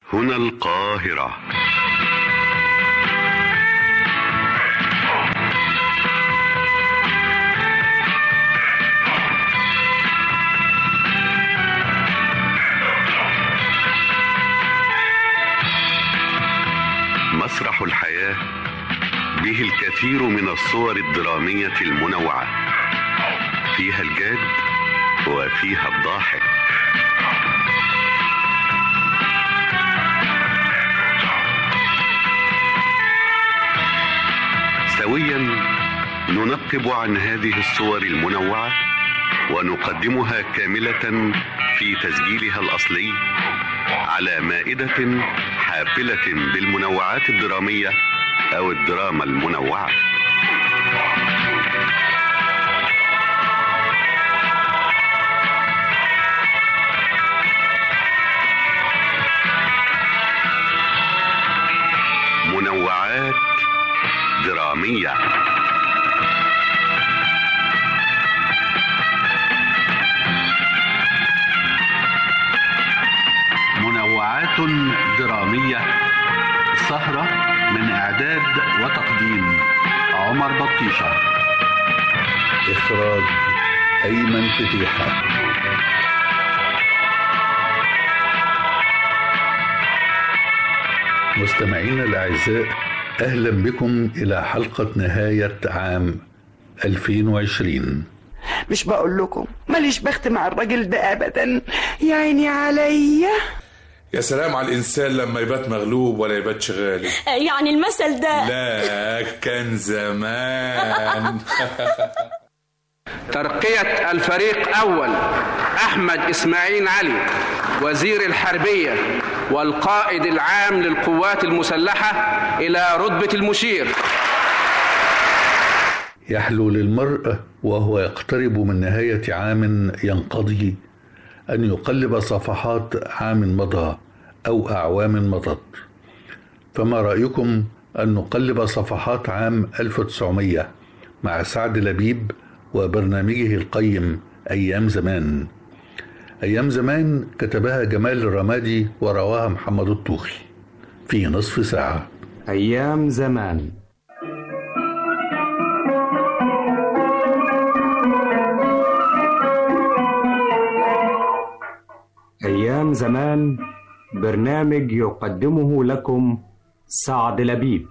هنا القاهرة. مسرح الحياة به الكثير من الصور الدرامية المنوعة، فيها الجاد وفيها الضاحك. سويا ننقب عن هذه الصور المنوعة ونقدمها كاملة في تسجيلها الأصلي على مائدة حافلة بالمنوعات الدرامية أو الدراما المنوعة. منوعات درامية. منوعات درامية، سهرة من إعداد وتقديم عمر بطيشة، إخراج أيمن فتيحة. مستمعينا الأعزاء، أهلا بكم إلى حلقة نهاية عام 2020. مش بقول لكم ماليش بخت مع الراجل ده أبدا، يا عيني عليا. يا سلام على الإنسان لما يبات مغلوب ولا يبات شغالي. يعني المثل ده لا كان زمان. ترقية الفريق أول أحمد إسماعيل علي وزير الحربية والقائد العام للقوات المسلحة إلى رتبة المشير. يحلو للمرء وهو يقترب من نهاية عام ينقضي أن يقلب صفحات عام مضى أو أعوام مضت. فما رأيكم أن نقلب صفحات عام 1900 مع سعد لبيب وبرنامجه القيم أيام زمان. أيام زمان كتبها جمال الرمادي ورواها محمد الطوخي في نصف ساعة. أيام زمان. أيام زمان برنامج يقدمه لكم سعد لبيب.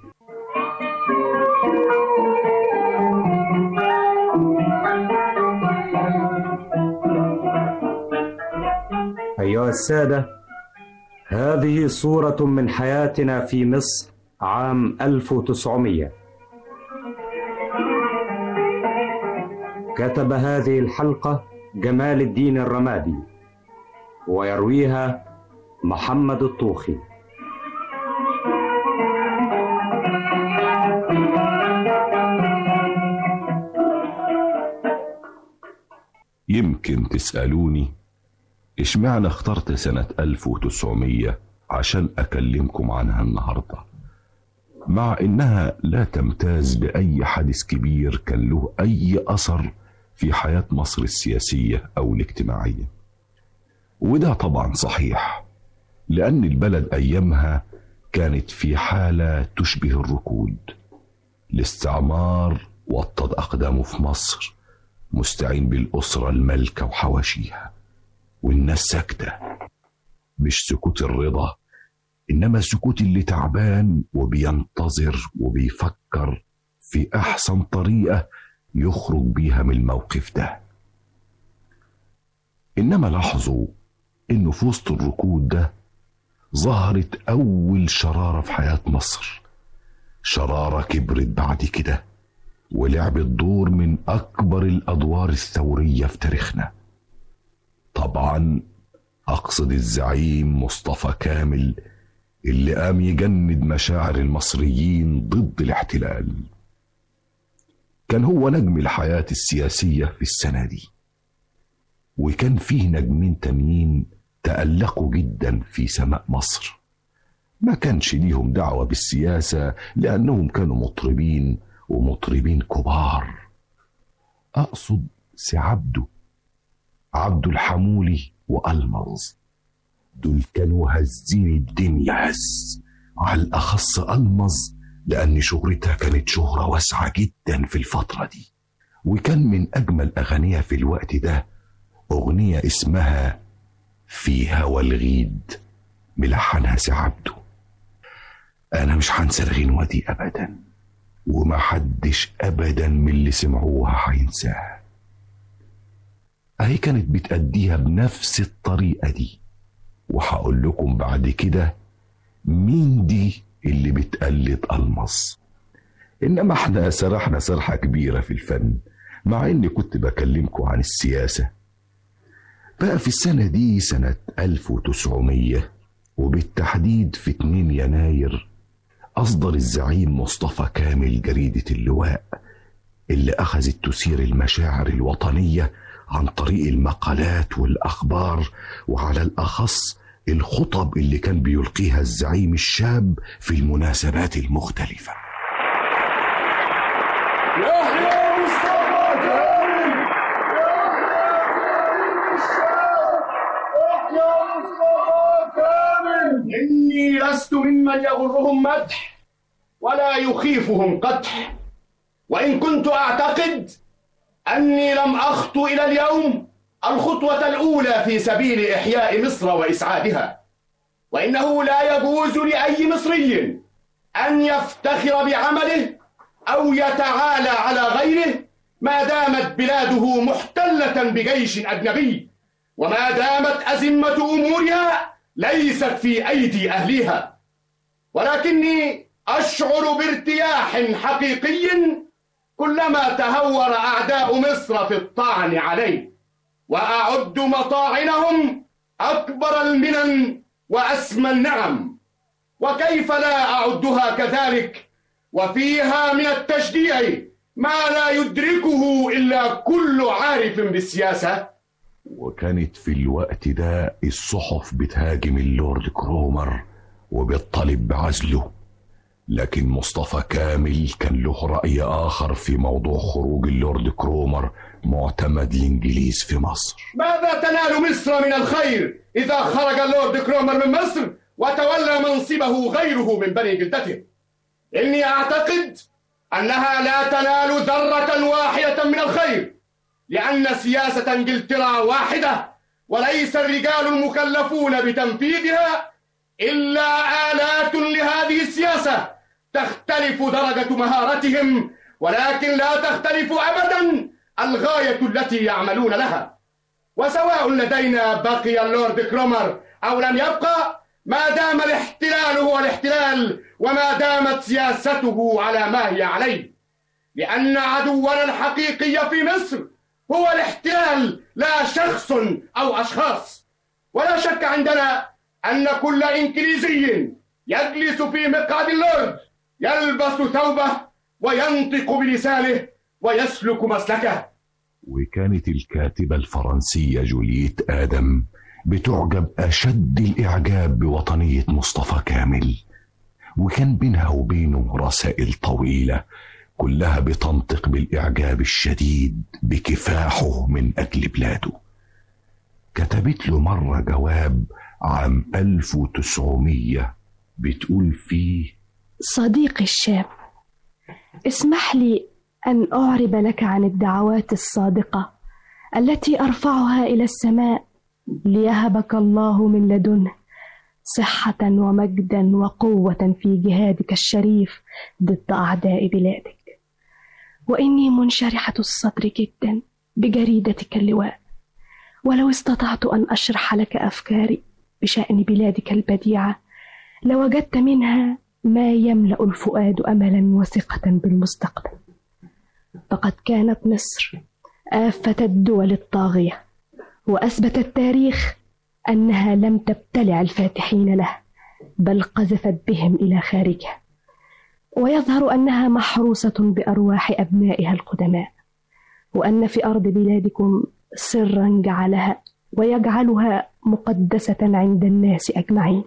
أيها السادة، هذه صورة من حياتنا في مصر عام 1900. كتب هذه الحلقة جمال الدين الرمادي ويرويها محمد الطوخي. يمكن تسألوني اشمعنى اخترت سنة 1900 عشان أكلمكم عنها النهاردة، مع إنها لا تمتاز بأي حدث كبير كان له أي أثر في حياة مصر السياسية أو الاجتماعية. وده طبعا صحيح، لأن البلد أيامها كانت في حالة تشبه الركود. الاستعمار وطد أقدامه في مصر مستعين بالأسرة المالكة وحواشيها، والناس ساكتة، مش سكوت الرضا، إنما سكوت اللي تعبان وبينتظر وبيفكر في أحسن طريقة يخرج بيها من الموقف ده. إنما لاحظوا إنه في وسط الركود ده ظهرت أول شرارة في حياة مصر، شرارة كبرت بعد كده ولعبت دور من أكبر الأدوار الثورية في تاريخنا. طبعا أقصد الزعيم مصطفى كامل اللي قام يجند مشاعر المصريين ضد الاحتلال. كان هو نجم الحياة السياسية في السنة دي، وكان فيه نجمين تانيين تألقوا جدا في سماء مصر، ما كانش ليهم دعوة بالسياسة لأنهم كانوا مطربين ومطربين كبار. أقصد سي عبده الحمولي وألمظ، دول كانوا هزين الدنيا هز، على الأخص ألمظ لأن شهرتها كانت شهرة واسعة جدا في الفترة دي. وكان من أجمل أغانيها في الوقت ده أغنية اسمها في هوى الغيد ملحنها سي عبده. أنا مش هنسى الغنوة دي أبدا، وما حدش أبدا من اللي سمعوها هينساها. أهي كانت بتأديها بنفس الطريقة دي، وهقول لكم بعد كده مين دي اللي بتقلد ألمظ. إنما احنا سرحنا سرحة كبيرة في الفن، مع إني كنت بكلمكم عن السياسة. بقى في السنة دي سنة 1900 وبالتحديد في 2 يناير أصدر الزعيم مصطفى كامل جريدة اللواء، اللي أخذت تثير المشاعر الوطنية عن طريق المقالات والأخبار، وعلى الأخص الخطب اللي كان بيلقيها الزعيم الشاب في المناسبات المختلفة. يحيى مصطفى كامل، يحيى مصطفى كامل. إني لست ممن يغرهم مدح ولا يخيفهم قدح، وإن كنت أعتقد أني لم أخطو إلى اليوم الخطوة الأولى في سبيل إحياء مصر وإسعادها، وإنه لا يجوز لأي مصري أن يفتخر بعمله أو يتعالى على غيره ما دامت بلاده محتلة بجيش أجنبي، وما دامت أزمة أمورها ليست في أيدي أهليها. ولكني أشعر بارتياح حقيقي كلما تهور أعداء مصر في الطعن عليه، وأعد مطاعنهم أكبر المنن وأسمى النعم، وكيف لا أعدها كذلك وفيها من التشجيع ما لا يدركه إلا كل عارف بالسياسة. وكانت في الوقت ده الصحف بتهاجم اللورد كرومر وبتطالب بعزله، لكن مصطفى كامل كان له رأي آخر في موضوع خروج اللورد كرومر معتمد الإنجليز في مصر. ماذا تنال مصر من الخير إذا خرج اللورد كرومر من مصر وتولى منصبه غيره من بني جلدته؟ إني أعتقد أنها لا تنال ذرة واحدة من الخير، لأن سياسة إنجلترا واحدة، وليس الرجال المكلفون بتنفيذها إلا آلات لهذه السياسة، تختلف درجة مهارتهم ولكن لا تختلف أبدا الغاية التي يعملون لها. وسواء لدينا بقي اللورد كرومر أو لم يبقى، ما دام الاحتلال هو الاحتلال، وما دامت سياسته على ما هي عليه، لأن عدونا الحقيقي في مصر هو الاحتلال لا شخص أو أشخاص. ولا شك عندنا أن كل إنجليزي يجلس في مقعد اللورد يلبس ثوبه وينطق بلسانه ويسلك مسلكه. وكانت الكاتبة الفرنسية جولييت آدم بتعجب أشد الإعجاب بوطنية مصطفى كامل، وكان بينها وبينه رسائل طويلة كلها بتنطق بالإعجاب الشديد بكفاحه من أجل بلاده. كتبت له مرة جواب عام 1900 بتقول فيه: صديقي الشاب، اسمح لي أن أعرب لك عن الدعوات الصادقة التي أرفعها إلى السماء ليهبك الله من لدنه صحة ومجدا وقوة في جهادك الشريف ضد أعداء بلادك. وإني منشرحة الصدر جدا بجريدتك اللواء، ولو استطعت أن أشرح لك أفكاري بشأن بلادك البديعة لوجدت منها ما يملأ الفؤاد أملا وثقة بالمستقبل. فقد كانت مصر آفة الدول الطاغية، وأثبت التاريخ أنها لم تبتلع الفاتحين له بل قذفت بهم إلى خارجه، ويظهر أنها محروسة بأرواح أبنائها القدماء، وأن في أرض بلادكم سرا جعلها ويجعلها مقدسة عند الناس أجمعين.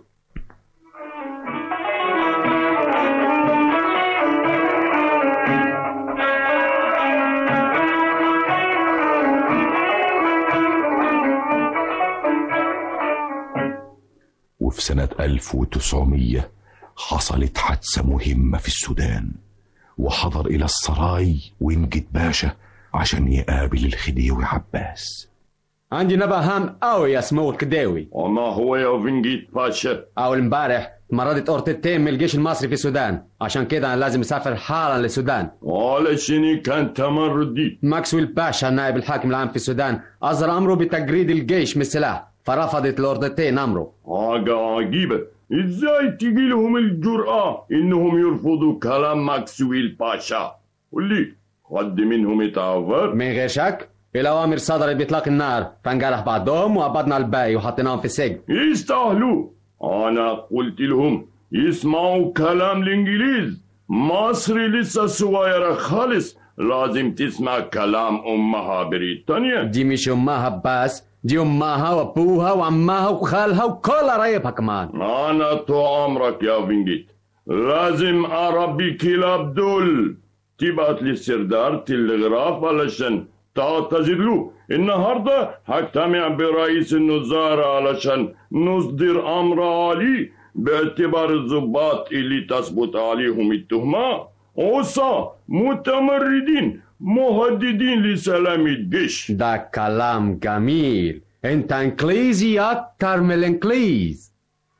في سنة 1900 حصلت حادثة مهمة في السودان، وحضر إلى السراي وينجد باشا عشان يقابل الخديوي عباس. عندي نبأ هام قوي يا سمو الخديوي. وما هو يا فنجيت باشا؟ أول امبارح مرضت أورتتين من الجيش المصري في السودان، عشان كده أنا لازم أسافر حالا للسودان. علشان كان تمردي. ماكسويل باشا نائب الحاكم العام في السودان أصدر أمره بتجريد الجيش من السلاح، فرفضت الأورتتين أمره. حاجة عجيبة، إزاي تجي لهم الجرأة إنهم يرفضوا كلام ماكسويل باشا؟ قل لي، حد منهم اتعور؟ من غير شك، الأوامر صدرت بإطلاق النار، فانجرح بعضهم وقبضنا الباقي وحطيناهم في السجن. يستاهلوا. أنا قلت لهم يسمعوا كلام الإنجليز. مصر لسه صغيرة خالص، لازم تسمع كلام أمها بريطانيا. دي مش أمها بس، دي أمها وأبوها وعمها وخالها وكل قرايبها كمان. أنا طول عمرك يا فينجيت لازم أربي كلاب دول. تبعت لي سردار تلغراف علشان تعتذر له. النهارده هجتمع برئيس الوزراء علشان نصدر أمر عالي باعتبار الضباط اللي تثبت عليهم التهمة عصا متمردين مهددين لسلام الجيش. ده كلام جميل، انت انجليزي اكتر من الانجليز.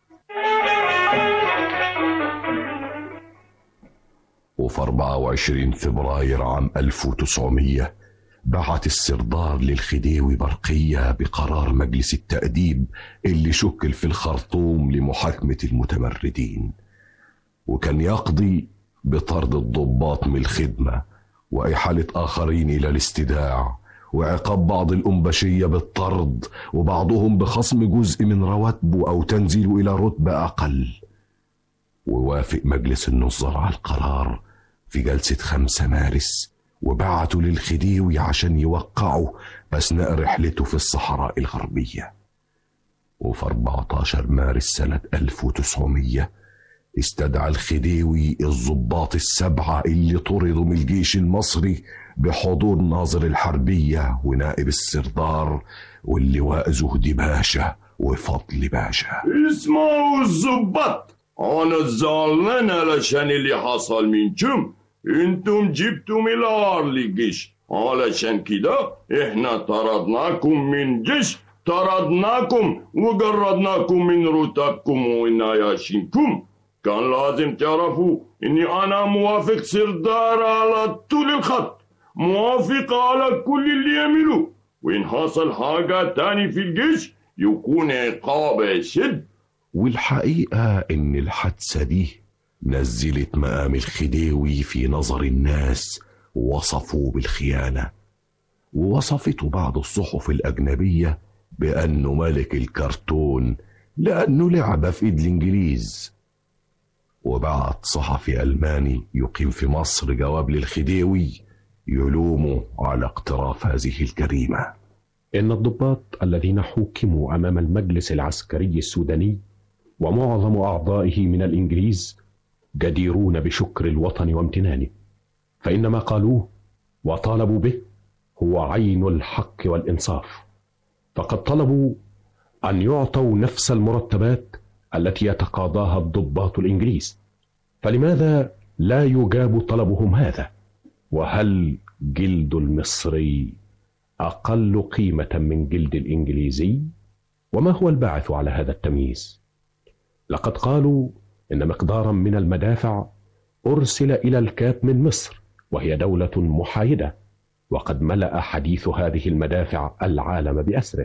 وفي 24 فبراير عام 1900 بعت السردار للخديوي برقية بقرار مجلس التأديب اللي شكل في الخرطوم لمحاكمة المتمردين، وكان يقضي بطرد الضباط من الخدمة وإحالة آخرين إلى الاستداع، وعقاب بعض الأنبشية بالطرد، وبعضهم بخصم جزء من رواتبه أو تنزيله إلى رتبة أقل. ووافق مجلس النظار على القرار في جلسة 5 مارس، وبعتوا للخديوي عشان يوقعوا أثناء رحلته في الصحراء الغربية. وفي 14 مارس سنة 1900 استدعى الخديوي الضباط ال7 اللي طردوا من الجيش المصري بحضور ناظر الحربية ونائب السردار واللواء زهدي باشا وفضل باشا. اسمعوا الضباط، أنا زعلان علشان اللي حصل منكم. انتم جبتم العار للجيش، علشان كده احنا طردناكم من جيش، طردناكم وجردناكم من رتبكم ونياشينكم. كان لازم تعرفوا اني انا موافق سردار على طول الخط، موافق على كل اللي يعملوه، وان حصل حاجة تاني في الجيش يكون عقاب شد. والحقيقة ان الحادثة دي نزلت مقام الخديوي في نظر الناس ووصفوه بالخيانة، ووصفته بعض الصحف الأجنبية بأنه ملك الكرتون لأنه لعب في إيد الإنجليز. وبعت صحفي ألماني يقيم في مصر جواب للخديوي يلومه على اقتراف هذه الجريمة. إن الضباط الذين حوكموا أمام المجلس العسكري السوداني ومعظم أعضائه من الإنجليز جديرون بشكر الوطن وامتنانه، فإن ما قالوه وطالبوا به هو عين الحق والإنصاف، فقد طلبوا أن يعطوا نفس المرتبات التي يتقاضاها الضباط الإنجليز. فلماذا لا يجاب طلبهم هذا؟ وهل جلد المصري أقل قيمة من جلد الإنجليزي؟ وما هو الباعث على هذا التمييز؟ لقد قالوا إن مقدارا من المدافع أرسل إلى الكاب من مصر، وهي دولة محايدة، وقد ملأ حديث هذه المدافع العالم بأسره.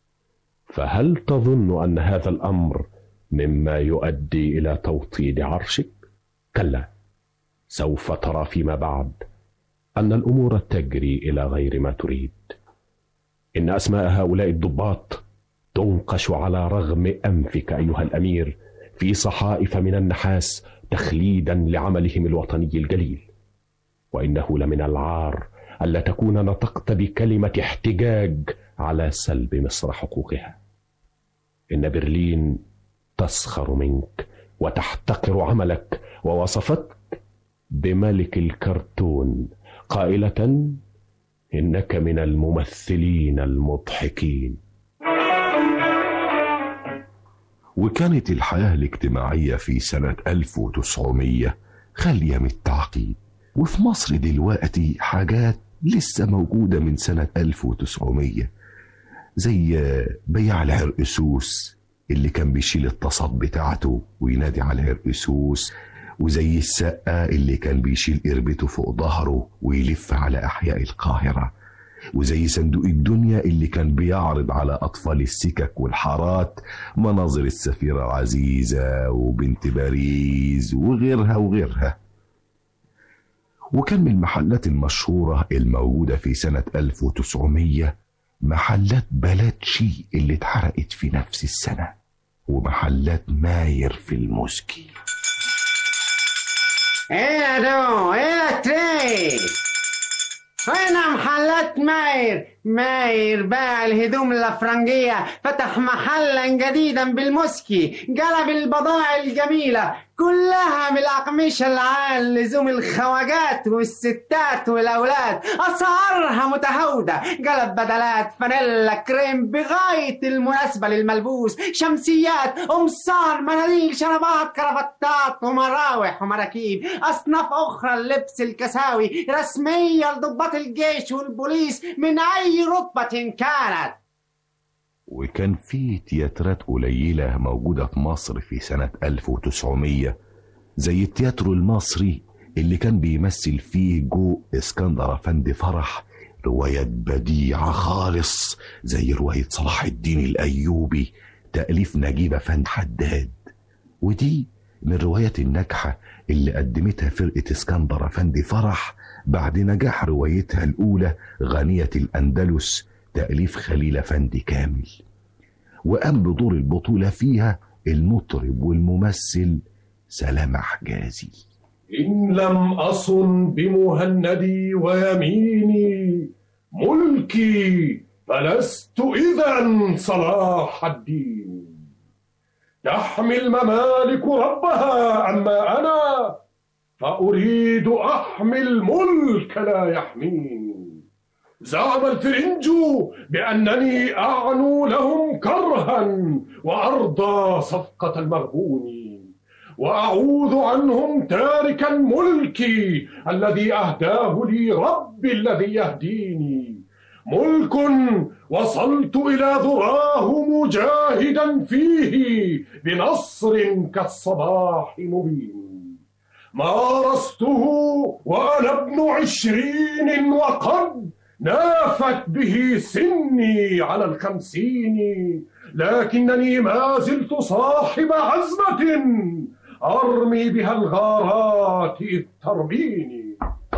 فهل تظن أن هذا الأمر مما يؤدي إلى توطيد عرشك؟ كلا، سوف ترى فيما بعد أن الأمور تجري إلى غير ما تريد. إن أسماء هؤلاء الضباط تنقش على رغم أنفك أيها الأمير في صحائف من النحاس تخليدا لعملهم الوطني الجليل. وإنه لمن العار ألا تكون نطقت بكلمة احتجاج على سلب مصر حقوقها. إن برلين تسخر منك وتحتقر عملك، ووصفتك بملك الكرتون قائلة إنك من الممثلين المضحكين. وكانت الحياة الاجتماعية في سنة 1900 خالية من التعقيد. وفي مصر دلوقتي حاجات لسه موجودة من سنة 1900 زي بياع العرقسوس اللي كان بيشيل التصاد بتاعته وينادي على العرقسوس، وزي السقا اللي كان بيشيل قربته فوق ظهره ويلف على أحياء القاهرة، وزي صندوق الدنيا اللي كان بيعرض على أطفال السكك والحارات مناظر السفيرة العزيزة وبنت باريس وغيرها وغيرها. وكان من المحلات المشهورة الموجودة في سنة 1900 محلات بلاتشي اللي اتحرقت في نفس السنة، ومحلات ماير في الموسكي. ايه يا دو، ايه يا تري، وين محلات ماير باع الهدوم الافرنجية، فتح محلا جديدا بالموسكي، جلب البضائع الجميلة كلها من الأقمشة العال، لزوم الخواجات والستات والأولاد، أسعارها متهاودة، جلب بدلات فانيلا كريم بغاية المناسبة للملبوس، شمسيات، قمصان، مناديل، شرابات، كرافتات ومراوح ومراكيب، أصناف أخرى اللبس الكساوي رسمية لضباط الجيش والبوليس من أي رتبة كانت. وكان في تياترات قليلة موجودة في مصر في سنة 1900 زي التياترو المصري اللي كان بيمثل فيه جو اسكندر أفندي فرح روايات بديعة خالص زي رواية صلاح الدين الأيوبي تأليف نجيب أفندي حداد، ودي من الروايات الناجحة اللي قدمتها فرقة اسكندر أفندي فرح بعد نجاح روايتها الأولى غنية الأندلس تأليف خليل أفندي كامل. وقام بدور البطولة فيها المطرب والممثل سلام حجازي. إن لم أصن بمهندي ويميني ملكي فلست إذن صلاح الدين. تحمي الممالك ربها، أما أنا فأريد أحمي الملك لا يحميني. زعم الفرنج بأنني أعنو لهم كرها وأرضى صفقة المغبون، وأعوذ عنهم تاركا ملكي الذي أهداه لي ربي الذي يهديني. ملك وصلت إلى ذراه مجاهدا فيه بنصر كالصباح مبين. مارسته وأنا ابن 20 وقد نافت به سني على 50، لكنني ما زلت صاحب عزمة أرمي بها الغارات إذ ترميني.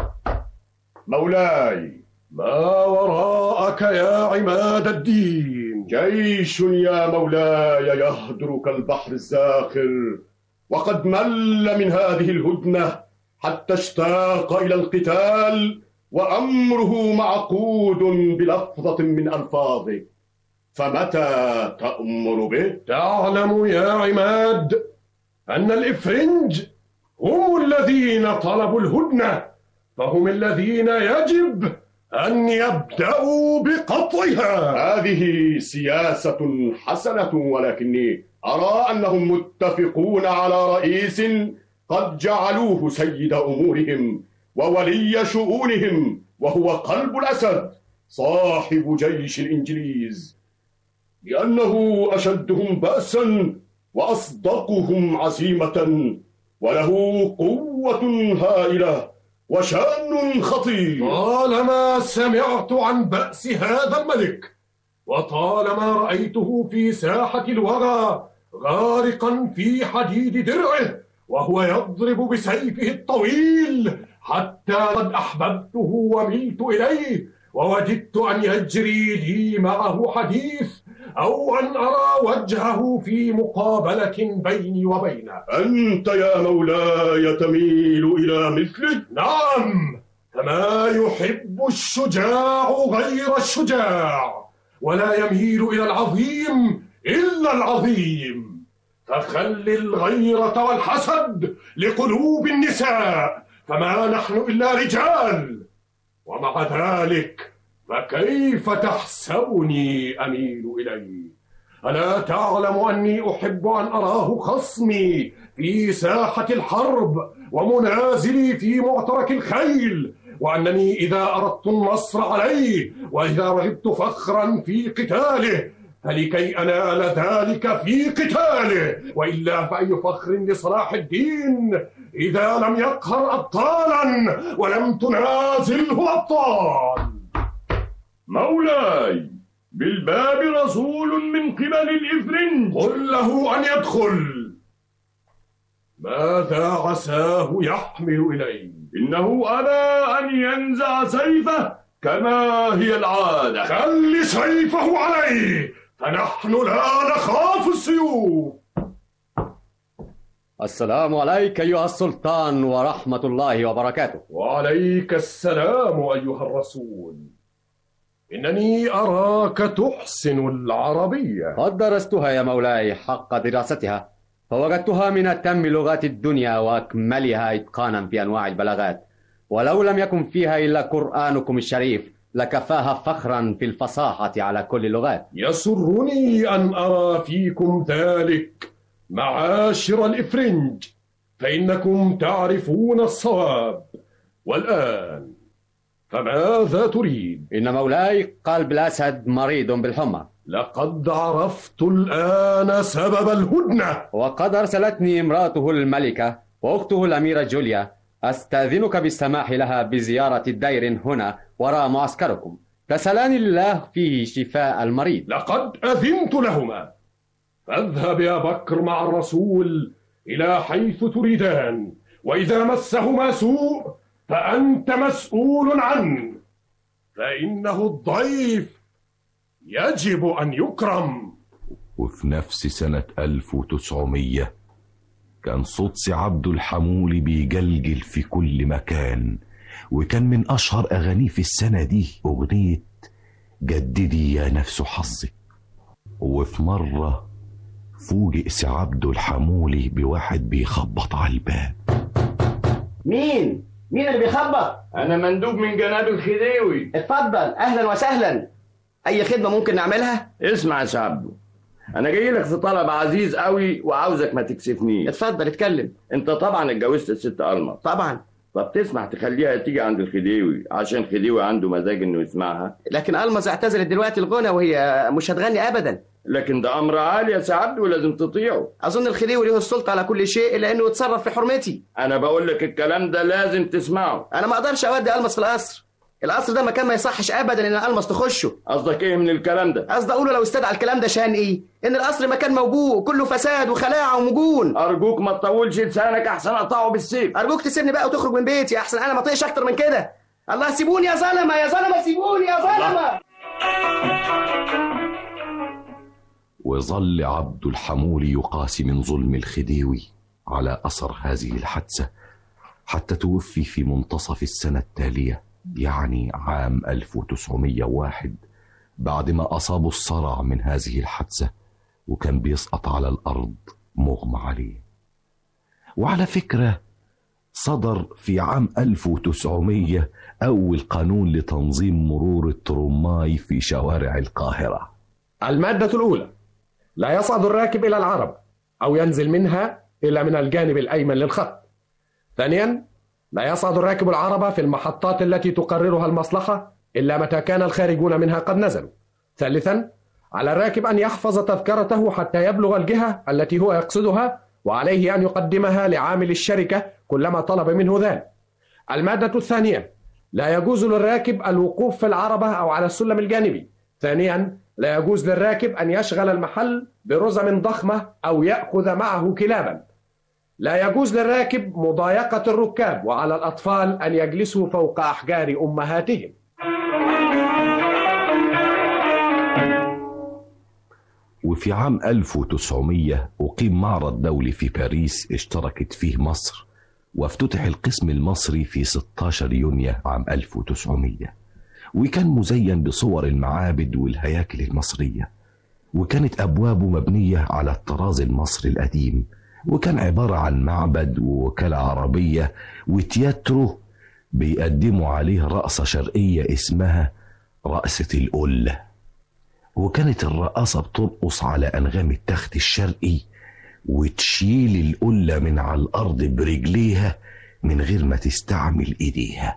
مولاي، ما وراءك يا عماد الدين؟ جيش يا مولاي يهدر كالبحر الزاخر، وقد مل من هذه الهدنة حتى اشتاق إلى القتال، وأمره معقود بلفظة من ألفاظك، فمتى تأمر به؟ تعلم يا عماد أن الإفرنج هم الذين طلبوا الهدنة، فهم الذين يجب أن يبدأوا بقطعها. هذه سياسة حسنة، ولكني أرى أنهم متفقون على رئيس قد جعلوه سيد أمورهم وولي شؤونهم، وهو قلب الأسد صاحب جيش الإنجليز، لأنه أشدهم بأسا وأصدقهم عزيمة، وله قوة هائلة وشأن خطير. طالما سمعت عن بأس هذا الملك، وطالما رأيته في ساحة الوغى غارقا في حديد درعه وهو يضرب بسيفه الطويل، حتى قد أحببته وملت إليه، ووددت أن يجري لي معه حديث أو أن أرى وجهه في مقابلة بيني وبينه. أنت يا مولاي تميل إلى مثله؟ نعم، فما يحب الشجاع غير الشجاع، ولا يميل إلى العظيم إلا العظيم. فخل الغيرة والحسد لقلوب النساء، فما نحن إلا رجال. ومع ذلك فكيف تحسبني أميل إليه؟ ألا تعلم أني أحب أن أراه خصمي في ساحة الحرب ومنازلي في معترك الخيل، وأنني إذا أردت النصر عليه وإذا رغبت فخرا في قتاله فلكي أنال ذلك في قتاله، وإلا فأي فخر لصلاح الدين إذا لم يقهر أبطالا ولم تنازله أبطال. مولاي، بالباب رسول من قبل الإفرنج. قل له أن يدخل. ماذا عساه يحمل إليه؟ إنه أبى أن ينزع سيفه كما هي العادة. خل سيفه عليه، فنحن لا نخاف السيوف. السلام عليك أيها السلطان ورحمة الله وبركاته. وعليك السلام أيها الرسول. إنني أراك تحسن العربية. قد درستها يا مولاي حق دراستها، فوجدتها من أتم لغات الدنيا وأكملها إتقانا في أنواع البلاغات، ولو لم يكن فيها إلا قرآنكم الشريف لكفاها فخرا في الفصاحة على كل اللغات. يسرني أن أرى فيكم ذلك معاشر الإفرنج، فإنكم تعرفون الصواب. والآن فماذا تريد؟ إن مولاي قلب الأسد مريض بالحمى. لقد عرفت الآن سبب الهدنة. وقد أرسلتني امرأته الملكة وأخته الأميرة جوليا أستأذنك بالسماح لها بزيارة الدير هنا وراء معسكركم، تسألان الله فيه شفاء المريض. لقد أذنت لهما، فاذهب يا بكر مع الرسول إلى حيث تريدان، وإذا مسهما سوء فأنت مسؤول عنه، فإنه الضيف يجب أن يكرم. وفي نفس سنة 1900 كان صوت سي عبد الحمولي بيجلجل في كل مكان، وكان من أشهر أغانيه في السنة دي أغنية جددي يا نفس حظك. وفي مرة فوجئ سي عبد الحمولي بواحد بيخبط على الباب. مين اللي بيخبط؟ أنا مندوب من جناب الخديوي. اتفضل، أهلا وسهلا. أي خدمة ممكن نعملها؟ اسمع يا سعبدو، أنا جاي لك في طلب عزيز قوي وعاوزك ما تكسفنيش. اتفضل اتكلم. أنت طبعا اتجوزت الست ألمر. طبعا. طب تسمح تخليها تيجي عند الخديوي عشان الخديوي عنده مزاج إنه يسمعها. لكن ألمز اعتزلت دلوقتي الغنى وهي مش هتغني أبدا. لكن ده أمر عالي يا سعبدو ولازم تطيعه. أظن الخديوي له السلطة على كل شيء إلا إنه يتصرف في حرمتي. أنا بقول لك الكلام ده لازم تسمعه. أنا ما أقدرش أودي ألمز في القصر. القصر ده مكان ما يصحش ابدا ان ألمز تخشه. قصدك ايه من الكلام ده؟ قصدي اقوله لو استدعى الكلام ده شان ايه؟ ان القصر مكان موبوء كله فساد وخلاعه ومجون. ارجوك ما تطولش لسانك احسن اقطعه بالسيف. ارجوك تسيبني بقى وتخرج من بيتي احسن، انا ما اطيقش اكتر من كده. الله سيبوني يا ظلمه يا ظلمه، سيبوني يا ظلمه. وظل عبد الحمولي يقاسي من ظلم الخديوي على أثر هذه الحادثة حتى توفي في منتصف السنة التالية، يعني عام 1901، بعد ما أصابه الصرع من هذه الحادثة وكان بيسقط على الأرض مغمى عليه. وعلى فكرة صدر في عام 1900 أول قانون لتنظيم مرور الترماي في شوارع القاهرة. المادة الأولى: لا يصعد الراكب إلى العربة أو ينزل منها إلا من الجانب الأيمن للخط. ثانياً، لا يصعد الراكب العربة في المحطات التي تقررها المصلحة إلا متى كان الخارجون منها قد نزلوا. ثالثاً، على الراكب أن يحفظ تذكرته حتى يبلغ الجهة التي هو يقصدها، وعليه أن يقدمها لعامل الشركة كلما طلب منه ذلك. المادة الثانية: لا يجوز للراكب الوقوف في العربة أو على السلم الجانبي. ثانياً، لا يجوز للراكب أن يشغل المحل برزم ضخمة أو يأخذ معه كلاباً. لا يجوز للراكب مضايقة الركاب، وعلى الأطفال أن يجلسوا فوق أحجار أمهاتهم. وفي عام 1900 أقيم معرض دولي في باريس اشتركت فيه مصر، وافتتح القسم المصري في 16 يونيو عام 1900، وكان مزين بصور المعابد والهياكل المصرية، وكانت أبوابه مبنية على الطراز المصري القديم، وكان عبارة عن معبد ووكالة عربية وتياترو بيقدموا عليه رقصة شرقية اسمها رقصة القلة. وكانت الرقاصة بترقص على أنغام التخت الشرقي وتشيل القلة من على الأرض برجليها من غير ما تستعمل إيديها.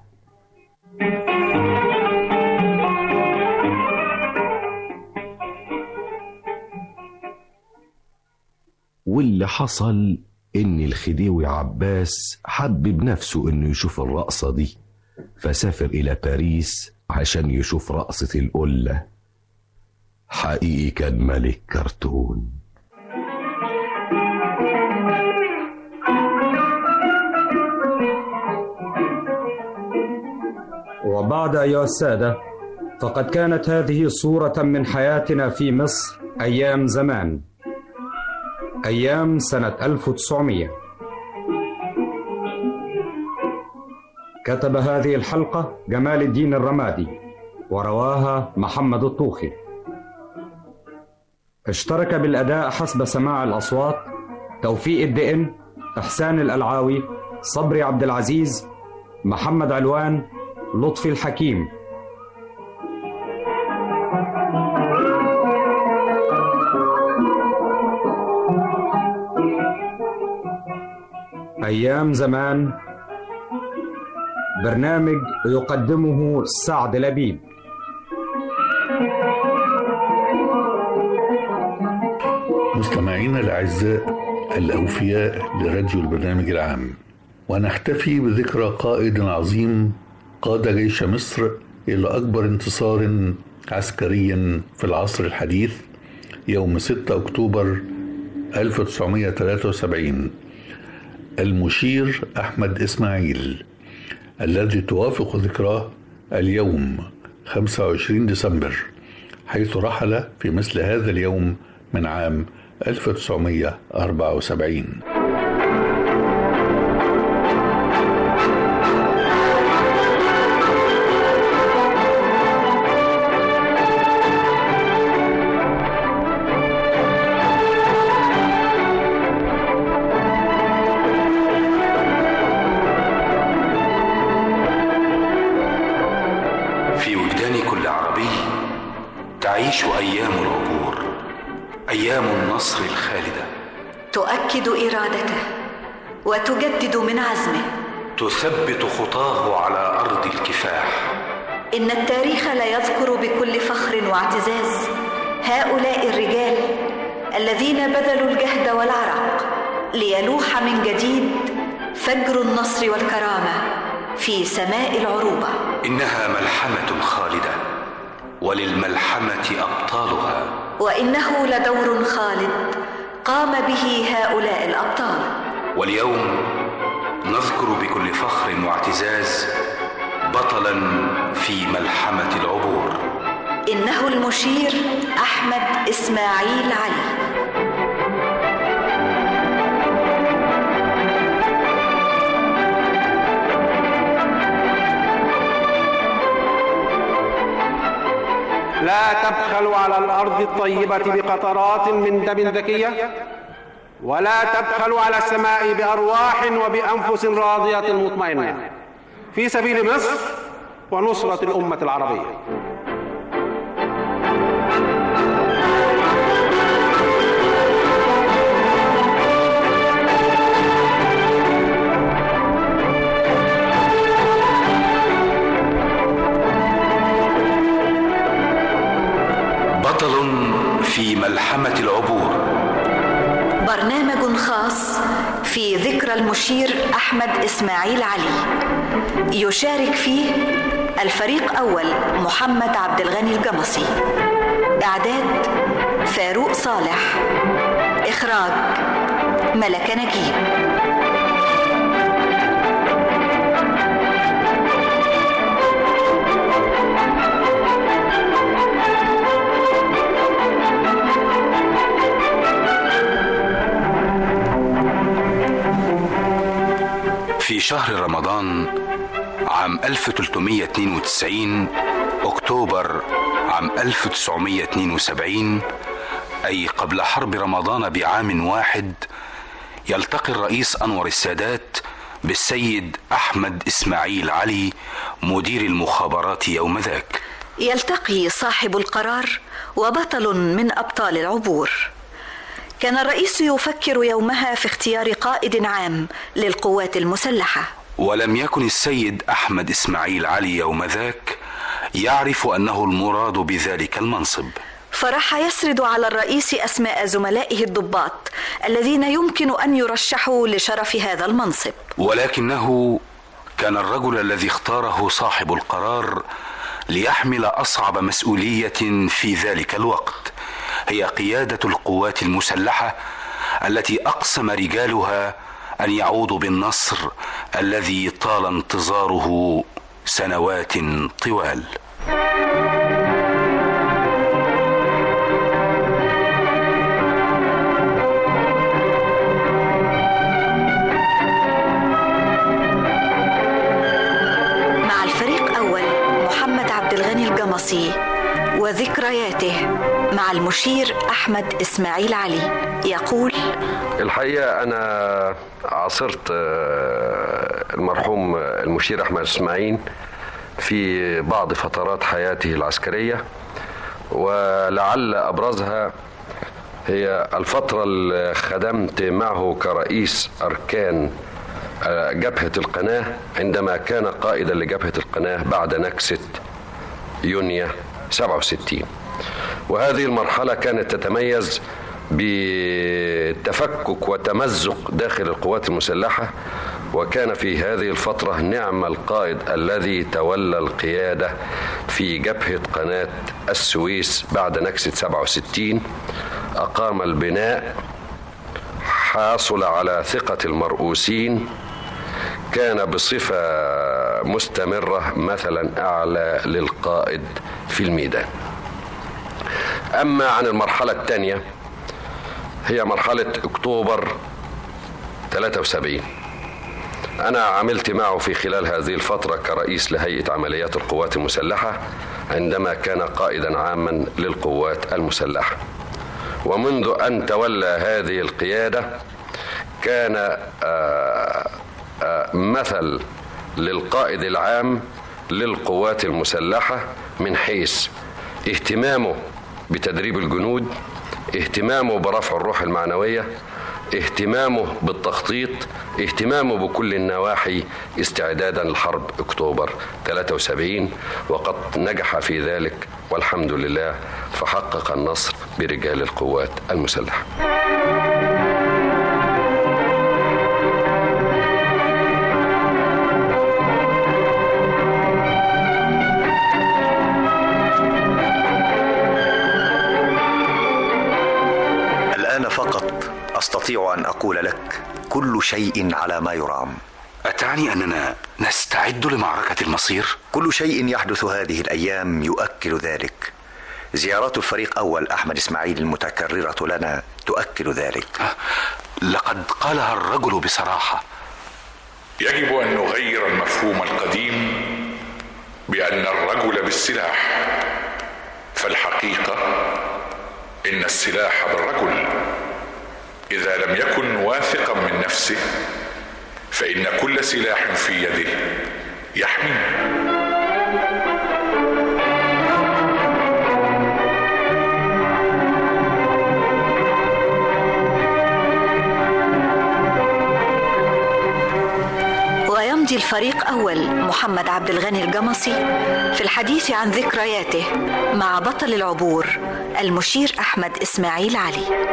واللي حصل إن الخديوي عباس حب بنفسه إنه يشوف الرقصة دي، فسافر إلى باريس عشان يشوف رقصة القلة. حقيقي كان ملك كرتون. وبعد أيها السادة، فقد كانت هذه صورة من حياتنا في مصر أيام زمان، أيام سنة 1900. كتب هذه الحلقة جمال الدين الرمادي، ورواها محمد الطوخي. اشترك بالأداء حسب سماع الأصوات توفيق الدقن، إحسان الألعاوي، صبري عبد العزيز، محمد علوان، لطفي الحكيم. أيام زمان، برنامج يقدمه سعد لبيب. مستمعينا الأعزاء الأوفياء لراديو البرنامج العام، ونحتفي بذكرى قائد عظيم قاد جيش مصر إلى أكبر انتصار عسكري في العصر الحديث يوم 6 أكتوبر 1973، المشير أحمد إسماعيل، الذي توافق ذكراه اليوم 25 ديسمبر، حيث رحل في مثل هذا اليوم من عام 1974. في وجدان كل عربي تعيش أيام العبور، أيام النصر الخالدة، تؤكد إرادته وتجدد من عزمه، تثبت خطاه على أرض الكفاح. إن التاريخ لا يذكر بكل فخر واعتزاز هؤلاء الرجال الذين بذلوا الجهد والعرق ليلوح من جديد فجر النصر والكرامة في سماء العروبة. إنها ملحمة خالدة، وللملحمة أبطالها، وإنه لدور خالد قام به هؤلاء الأبطال. واليوم نذكر بكل فخر واعتزاز بطلا في ملحمة العبور. إنه المشير أحمد إسماعيل علي. لا تبخلوا على الأرض الطيبة بقطرات من دم ذكية، ولا تبخلوا على السماء بأرواح وبأنفس راضية مطمئنة في سبيل مصر ونصرة الأمة العربية. بطل في ملحمة العبور، برنامج خاص في ذكرى المشير أحمد إسماعيل علي، يشارك فيه الفريق أول محمد عبد الغني الجمصي، إعداد فاروق صالح، إخراج ملكة نجيب. في شهر رمضان عام 1392 أكتوبر عام 1972، أي قبل حرب رمضان بعام واحد، يلتقي الرئيس أنور السادات بالسيد أحمد إسماعيل علي مدير المخابرات يوم ذاك. يلتقي صاحب القرار وبطل من أبطال العبور. كان الرئيس يفكر يومها في اختيار قائد عام للقوات المسلحة، ولم يكن السيد أحمد إسماعيل علي يومذاك يعرف أنه المراد بذلك المنصب، فراح يسرد على الرئيس أسماء زملائه الضباط الذين يمكن أن يرشحوا لشرف هذا المنصب. ولكنه كان الرجل الذي اختاره صاحب القرار ليحمل أصعب مسؤولية في ذلك الوقت، هي قيادة القوات المسلحة التي أقسم رجالها أن يعودوا بالنصر الذي طال انتظاره سنوات طوال. مع الفريق أول محمد عبد الغني الجمصي وذكرياته مع المشير أحمد إسماعيل علي يقول: الحقيقة أنا عاصرت المرحوم المشير أحمد إسماعيل في بعض فترات حياته العسكرية، ولعل أبرزها هي الفترة اللي خدمت معه كرئيس أركان جبهة القناة عندما كان قائدا لجبهة القناة بعد نكسة يونيو 67. وهذه المرحلة كانت تتميز بتفكك وتمزق داخل القوات المسلحة، وكان في هذه الفترة نعم القائد الذي تولى القيادة في جبهة قناة السويس بعد نكسة 67. أقام البناء، حاصل على ثقة المرؤوسين، كان بصفة مستمرة مثلا أعلى للقائد في الميدان. أما عن المرحلة الثانية هي مرحلة أكتوبر 73، أنا عملت معه في خلال هذه الفترة كرئيس لهيئة عمليات القوات المسلحة عندما كان قائدا عاما للقوات المسلحة. ومنذ أن تولى هذه القيادة كان مثل للقائد العام للقوات المسلحة من حيث اهتمامه بتدريب الجنود، اهتمامه برفع الروح المعنوية، اهتمامه بالتخطيط، اهتمامه بكل النواحي استعدادا لحرب أكتوبر 73، وقد نجح في ذلك والحمد لله، فحقق النصر برجال القوات المسلحة. الآن فقط أستطيع أن أقول لك كل شيء على ما يرام. أتعني أننا نستعد لمعركة المصير؟ كل شيء يحدث هذه الأيام يؤكد ذلك. زيارات الفريق أول أحمد إسماعيل المتكررة لنا تؤكد ذلك. لقد قالها الرجل بصراحة. يجب أن نغير المفهوم القديم بأن الرجل بالسلاح، فالحقيقة إن السلاح بالرجل. إذا لم يكن واثقا من نفسه فإن كل سلاح في يده يحميه. ويمضي الفريق أول محمد عبد الغني الجمصي في الحديث عن ذكرياته مع بطل العبور المشير أحمد إسماعيل علي.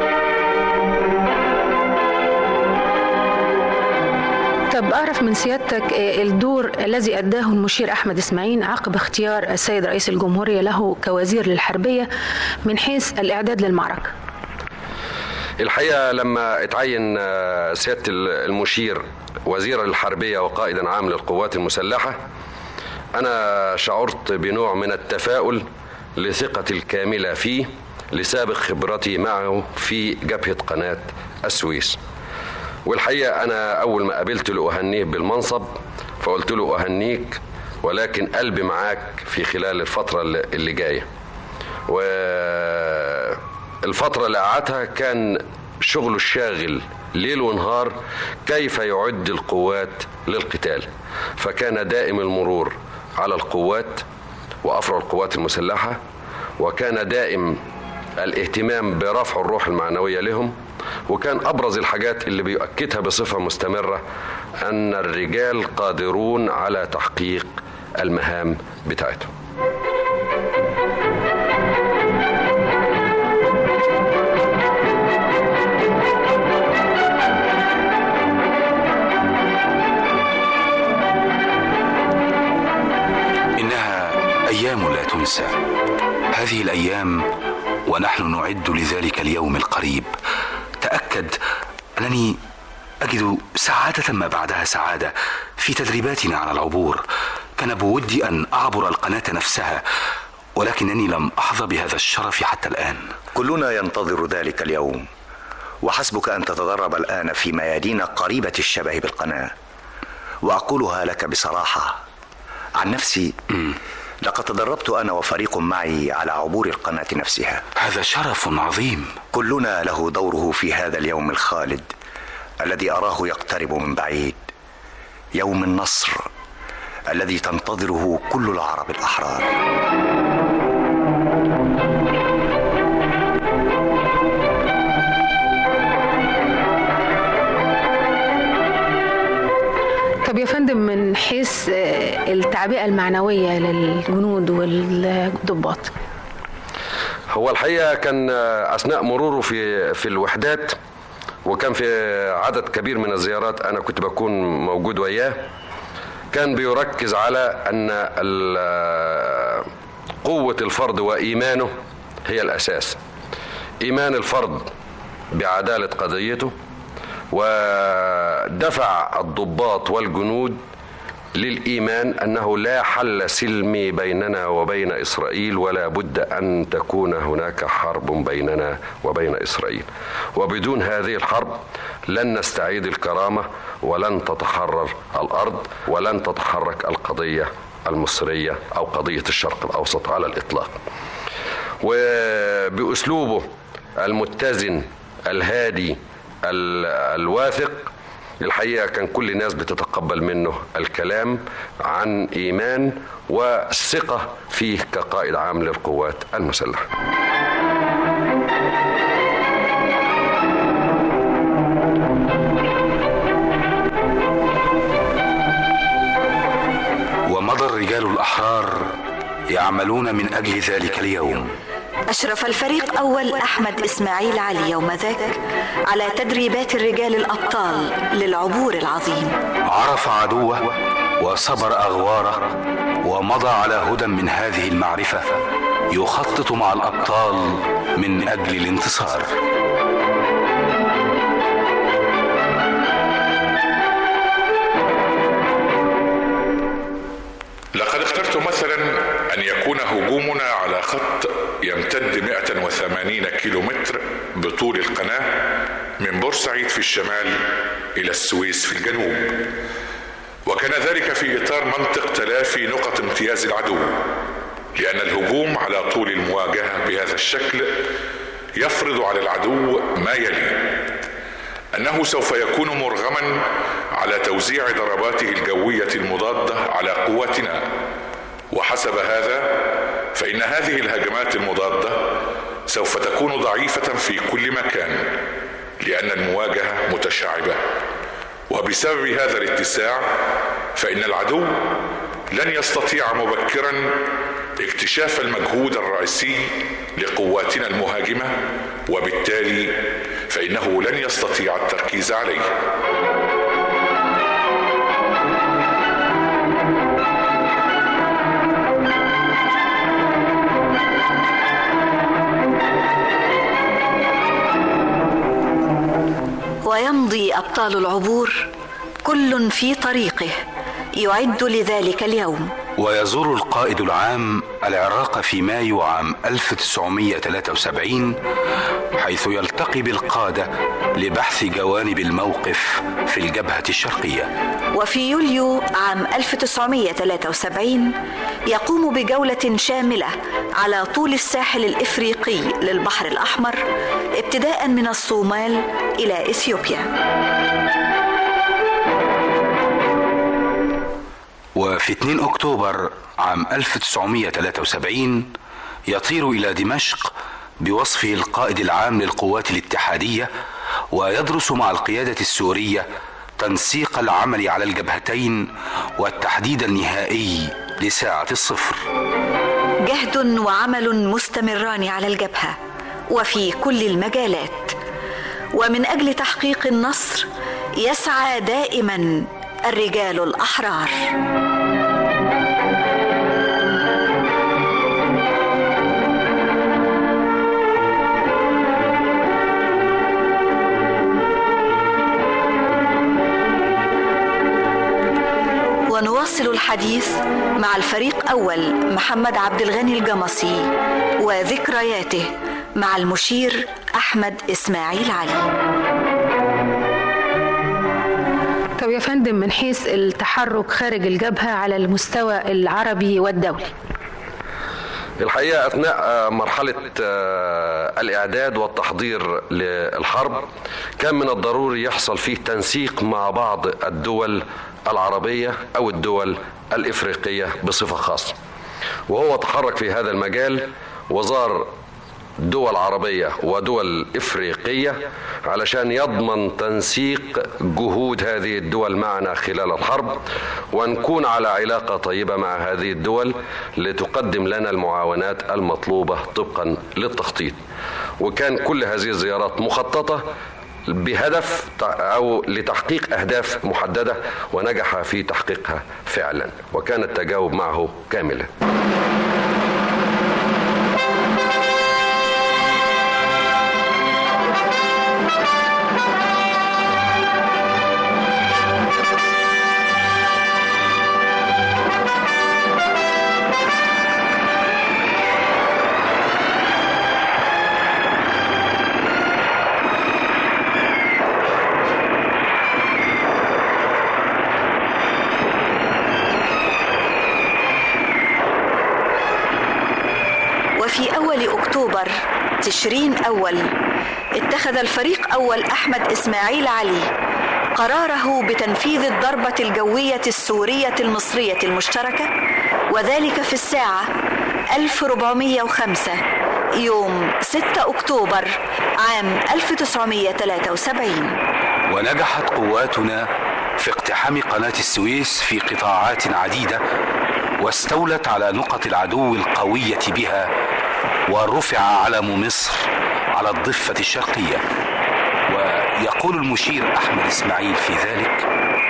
طب أعرف من سيادتك الدور الذي أداه المشير أحمد إسماعيل عقب اختيار السيد رئيس الجمهورية له كوزير للحربية من حيث الإعداد للمعركة. الحقيقة لما اتعين سيادة المشير وزير الحربية وقائدا عام للقوات المسلحة، أنا شعرت بنوع من التفاؤل لثقتي الكاملة فيه لسابق خبرتي معه في جبهة قناة السويس. والحقيقة أنا أول ما قابلت له أهنيه بالمنصب فقلت له أهنيك، ولكن قلبي معاك في خلال الفترة اللي جاية. والفترة اللي قعدتها كان شغله الشاغل ليل ونهار كيف يعد القوات للقتال، فكان دائم المرور على القوات وأفرع القوات المسلحة، وكان دائم الاهتمام برفع الروح المعنوية لهم. وكان أبرز الحاجات اللي بيؤكدها بصفة مستمرة أن الرجال قادرون على تحقيق المهام بتاعتهم. إنها أيام لا تنسى، هذه الأيام ونحن نعد لذلك اليوم القريب. تأكد أنني أجد سعادة ما بعدها سعادة في تدريباتنا على العبور. كان بودي أن أعبر القناة نفسها، ولكنني لم أحظى بهذا الشرف حتى الآن. كلنا ينتظر ذلك اليوم، وحسبك أن تتدرب الآن في ميادين قريبة الشبه بالقناة. وأقولها لك بصراحة عن نفسي، لقد تدربت أنا وفريق معي على عبور القناة نفسها. هذا شرف عظيم. كلنا له دوره في هذا اليوم الخالد الذي أراه يقترب من بعيد، يوم النصر الذي تنتظره كل العرب الأحرار. طب يا فندم، من حيث التعبئة المعنوية للجنود والضباط، هو الحقيقة كان أثناء مروره في الوحدات، وكان في عدد كبير من الزيارات أنا كنت بكون موجود وياه، كان بيركز على أن قوة الفرد وإيمانه هي الأساس. إيمان الفرد بعدالة قضيته، ودفع الضباط والجنود للإيمان أنه لا حل سلمي بيننا وبين إسرائيل، ولا بد أن تكون هناك حرب بيننا وبين إسرائيل، وبدون هذه الحرب لن نستعيد الكرامة، ولن تتحرر الأرض، ولن تتحرك القضية المصرية أو قضية الشرق الأوسط على الإطلاق. وبأسلوبه المتزن الهادي الواثق، الحقيقة كان كل الناس بتتقبل منه الكلام عن إيمان وثقة فيه كقائد عام للقوات المسلحة. ومضى الرجال الأحرار يعملون من أجل ذلك اليوم. أشرف الفريق أول أحمد إسماعيل علي يوم ذاك على تدريبات الرجال الأبطال للعبور العظيم. عرف عدوه وصبر أغواره، ومضى على هدى من هذه المعرفة يخطط مع الأبطال من أجل الانتصار. لقد اخترت مثلا أن يكون هجومنا على خط يمتد 180 كيلومتر بطول القناة من بورسعيد في الشمال إلى السويس في الجنوب، وكان ذلك في إطار منطق تلافي نقط امتياز العدو، لأن الهجوم على طول المواجهة بهذا الشكل يفرض على العدو ما يلي: أنه سوف يكون مرغما على توزيع ضرباته الجوية المضادة على قواتنا، وحسب هذا فإن هذه الهجمات المضادة سوف تكون ضعيفة في كل مكان، لأن المواجهة متشعبة. وبسبب هذا الاتساع فإن العدو لن يستطيع مبكرا اكتشاف المجهود الرئيسي لقواتنا المهاجمة، وبالتالي فإنه لن يستطيع التركيز عليه. ويمضي أبطال العبور كل في طريقه يعد لذلك اليوم. ويزور القائد العام العراق في مايو عام 1973، حيث يلتقي بالقادة لبحث جوانب الموقف في الجبهة الشرقية. وفي يوليو عام 1973 يقوم بجولة شاملة على طول الساحل الإفريقي للبحر الأحمر، ابتداء من الصومال إلى إثيوبيا. وفي 2 أكتوبر عام 1973 يطير إلى دمشق بوصفه القائد العام للقوات الاتحادية، ويدرس مع القيادة السورية تنسيق العمل على الجبهتين والتحديد النهائي لساعة الصفر. جهد وعمل مستمران على الجبهة وفي كل المجالات، ومن أجل تحقيق النصر يسعى دائما الرجال الأحرار. ونواصل الحديث مع الفريق أول محمد عبد الغني الجمصي وذكرياته مع المشير أحمد إسماعيل علي. طب يا فندم، من حيث التحرك خارج الجبهة على المستوى العربي والدولي، الحقيقة أثناء مرحلة الإعداد والتحضير للحرب كان من الضروري يحصل فيه تنسيق مع بعض الدول العربية أو الدول الإفريقية بصفة خاصة، وهو تحرك في هذا المجال وزار دول عربية ودول إفريقية علشان يضمن تنسيق جهود هذه الدول معنا خلال الحرب، ونكون على علاقة طيبة مع هذه الدول لتقدم لنا المعاونات المطلوبة طبقا للتخطيط. وكان كل هذه الزيارات مخططة بهدف أو لتحقيق أهداف محددة، ونجح في تحقيقها فعلا، وكان التجاوب معه كاملا. وفي أول أكتوبر تشرين أول اتخذ الفريق أول أحمد إسماعيل علي قراره بتنفيذ الضربة الجوية السورية المصرية المشتركة، وذلك في الساعة 1405 يوم 6 أكتوبر عام 1973. ونجحت قواتنا في اقتحام قناة السويس في قطاعات عديدة، واستولت على نقط العدو القوية بها، ورفع علم مصر على الضفة الشرقية. ويقول المشير أحمد إسماعيل في ذلك: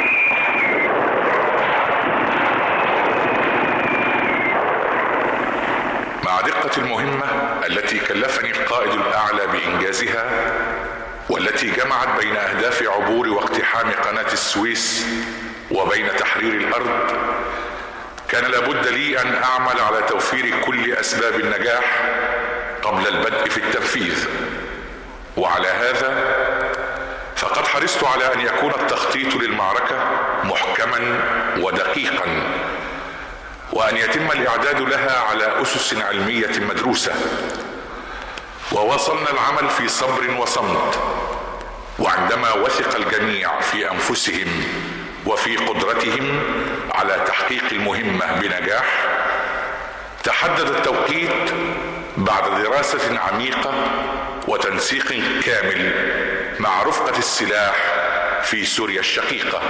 مع دقة المهمة التي كلفني القائد الأعلى بإنجازها، والتي جمعت بين أهداف عبور واقتحام قناة السويس وبين تحرير الأرض، كان لابد لي أن أعمل على توفير كل أسباب النجاح قبل البدء في التنفيذ. وعلى هذا فقد حرصت على أن يكون التخطيط للمعركة محكما ودقيقا، وأن يتم الإعداد لها على أسس علمية مدروسة. وواصلنا العمل في صبر وصمت، وعندما وثق الجميع في أنفسهم وفي قدرتهم على تحقيق المهمة بنجاح، تحدد التوقيت بعد دراسة عميقة وتنسيق كامل مع رفقة السلاح في سوريا الشقيقة.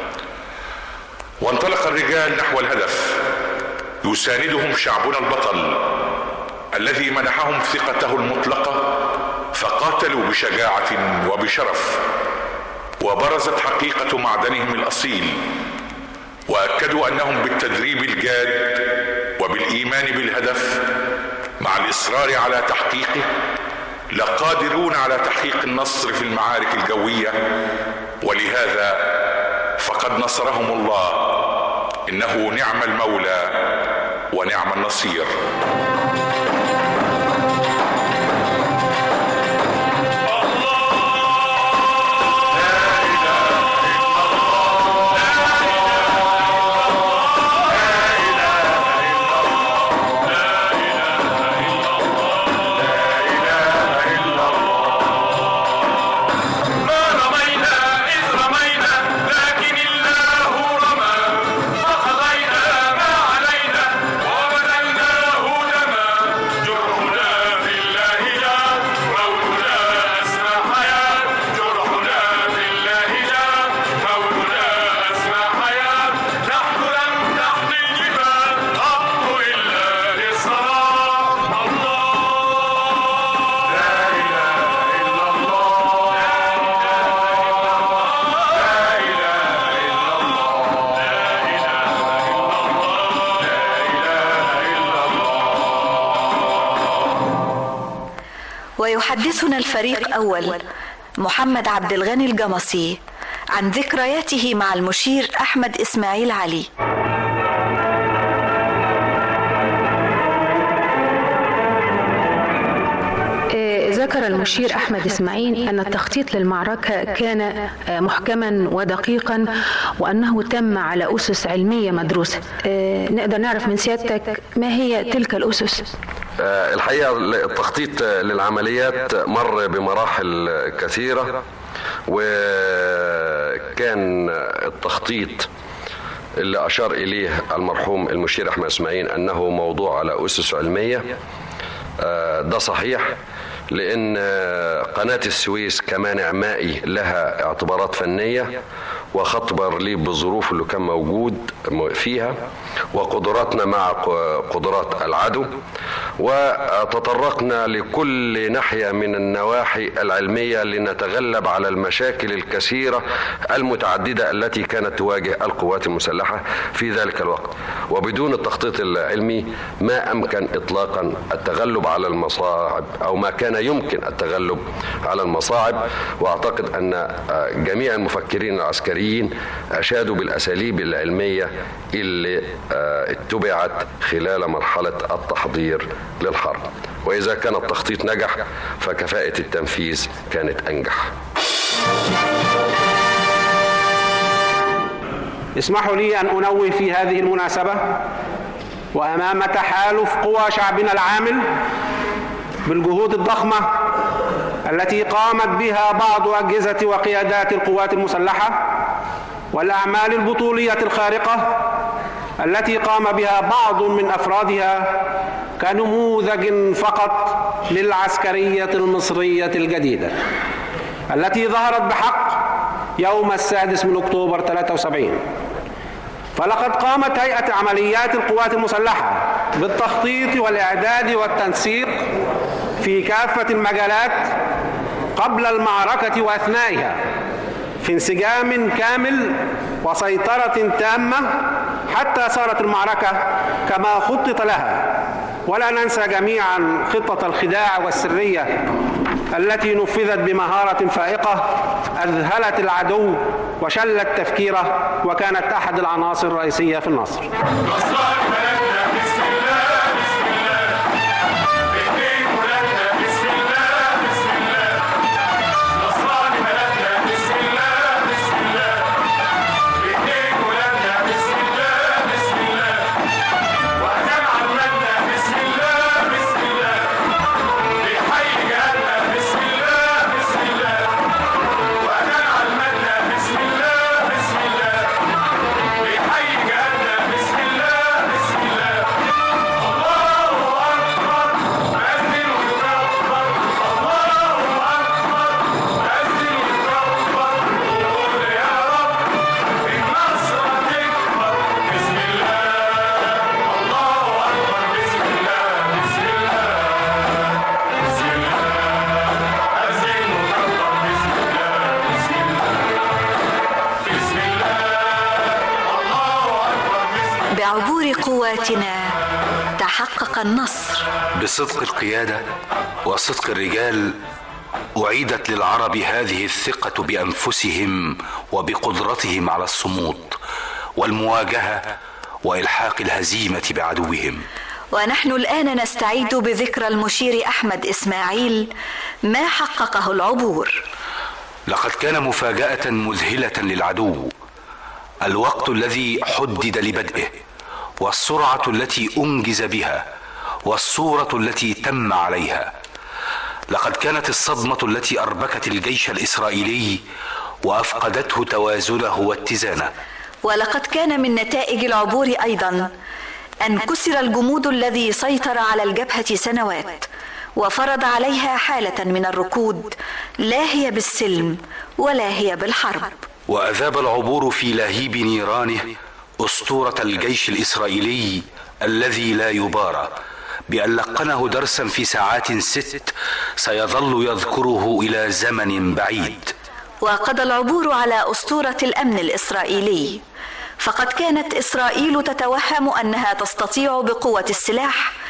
وانطلق الرجال نحو الهدف، يساندهم شعبنا البطل الذي منحهم ثقته المطلقة، فقاتلوا بشجاعة وبشرف، وبرزت حقيقة معدنهم الأصيل، وأكدوا أنهم بالتدريب الجاد وبالإيمان بالهدف مع الإصرار على تحقيقه لقادرون على تحقيق النصر في المعارك الجوية. ولهذا فقد نصرهم الله، إنه نعم المولى ونعم النصير. رمينا إذ رمينا لكن الله رمى، فقضينا ويحدثنا الفريق أول محمد عبد الغني الجمصي عن ذكرياته مع المشير أحمد إسماعيل علي. ذكر المشير أحمد إسماعيل أن التخطيط للمعركة كان محكما ودقيقا وأنه تم على أسس علمية مدروسة. نقدر نعرف من سيادتك ما هي تلك الأسس؟ الحقيقة التخطيط للعمليات مر بمراحل كثيرة، وكان التخطيط اللي أشار إليه المرحوم المشير أحمد إسماعيل أنه موضوع على أسس علمية. ده صحيح، لأن قناة السويس كمانع مائي لها اعتبارات فنية، وخط بارليف بالظروف اللي كان موجود فيها، وقدراتنا مع قدرات العدو، وتطرقنا لكل ناحية من النواحي العلمية لنتغلب على المشاكل الكثيرة المتعددة التي كانت تواجه القوات المسلحة في ذلك الوقت. وبدون التخطيط العلمي ما أمكن إطلاقا التغلب على المصاعب، أو ما كان يمكن التغلب على المصاعب. وأعتقد أن جميع المفكرين العسكريين أشادوا بالأساليب العلمية اللي اتبعت خلال مرحلة التحضير للحرب، وإذا كان التخطيط نجح فكفاءة التنفيذ كانت أنجح. اسمحوا لي أن أنوه في هذه المناسبة وأمام تحالف قوى شعبنا العامل بالجهود الضخمة التي قامت بها بعض أجهزة وقيادات القوات المسلحة، والأعمال البطولية الخارقة التي قام بها بعض من أفرادها كنموذج فقط للعسكرية المصرية الجديدة التي ظهرت بحق يوم 6 أكتوبر 73. فلقد قامت هيئة عمليات القوات المسلحة بالتخطيط والإعداد والتنسيق في كافة المجالات قبل المعركة وأثنائها في انسجام كامل وسيطرة تامة حتى صارت المعركة كما خطط لها. ولا ننسى جميعا خطة الخداع والسرية التي نفذت بمهارة فائقة أذهلت العدو وشلت تفكيره، وكانت أحد العناصر الرئيسية في النصر. بعبور قواتنا تحقق النصر. بصدق القيادة وصدق الرجال أعيدت للعرب هذه الثقة بأنفسهم وبقدرتهم على الصمود والمواجهة وإلحاق الهزيمة بعدوهم. ونحن الآن نستعيد بذكرى المشير أحمد إسماعيل ما حققه العبور. لقد كان مفاجأة مذهلة للعدو الوقت الذي حدد لبدئه، والسرعة التي أنجز بها، والصورة التي تم عليها. لقد كانت الصدمة التي أربكت الجيش الإسرائيلي وأفقدته توازنه واتزانه. ولقد كان من نتائج العبور أيضا أن كسر الجمود الذي سيطر على الجبهة سنوات، وفرض عليها حالة من الركود لا هي بالسلم ولا هي بالحرب. وأذاب العبور في لهيب نيرانه أسطورة الجيش الإسرائيلي الذي لا يبارى، بأن لقنه درسا في ساعات 6 سيظل يذكره إلى زمن بعيد. وقضى العبور على أسطورة الأمن الإسرائيلي، فقد كانت إسرائيل تتوهم أنها تستطيع بقوة السلاح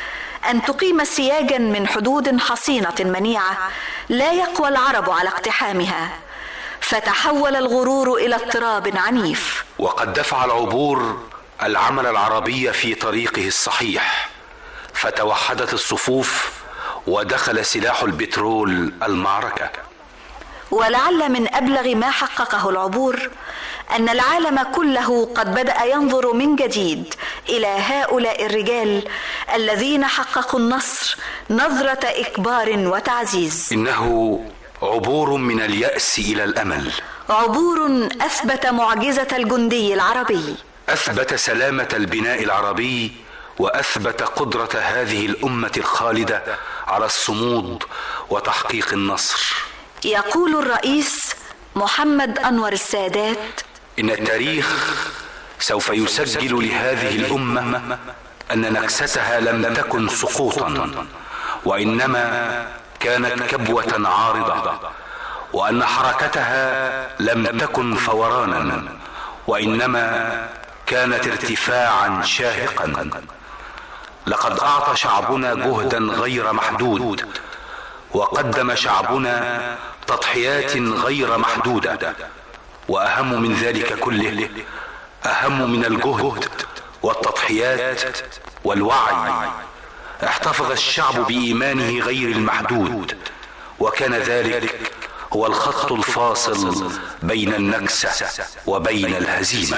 أن تقيم سياجا من حدود حصينة منيعة لا يقوى العرب على اقتحامها، فتحول الغرور إلى اضطراب عنيف. وقد دفع العبور العمل العربي في طريقه الصحيح، فتوحدت الصفوف ودخل سلاح البترول المعركة. ولعل من أبلغ ما حققه العبور أن العالم كله قد بدأ ينظر من جديد إلى هؤلاء الرجال الذين حققوا النصر نظرة إكبار وتعزيز. إنه عبور من اليأس إلى الأمل، عبور أثبت معجزة الجندي العربي، أثبت سلامة البناء العربي، وأثبت قدرة هذه الأمة الخالدة على الصمود وتحقيق النصر. يقول الرئيس محمد أنور السادات: إن التاريخ سوف يسجل لهذه الأمة أن نكستها لم تكن سقوطا، وإنما كانت كبوة عارضة، وأن حركتها لم تكن فورانا، وإنما كانت ارتفاعا شاهقا. لقد أعطى شعبنا جهدا غير محدود، وقدم شعبنا تضحيات غير محدودة، وأهم من ذلك كله، أهم من الجهد والتضحيات والوعي، احتفظ الشعب بإيمانه غير المحدود، وكان ذلك هو الخط الفاصل بين النكسة وبين الهزيمة.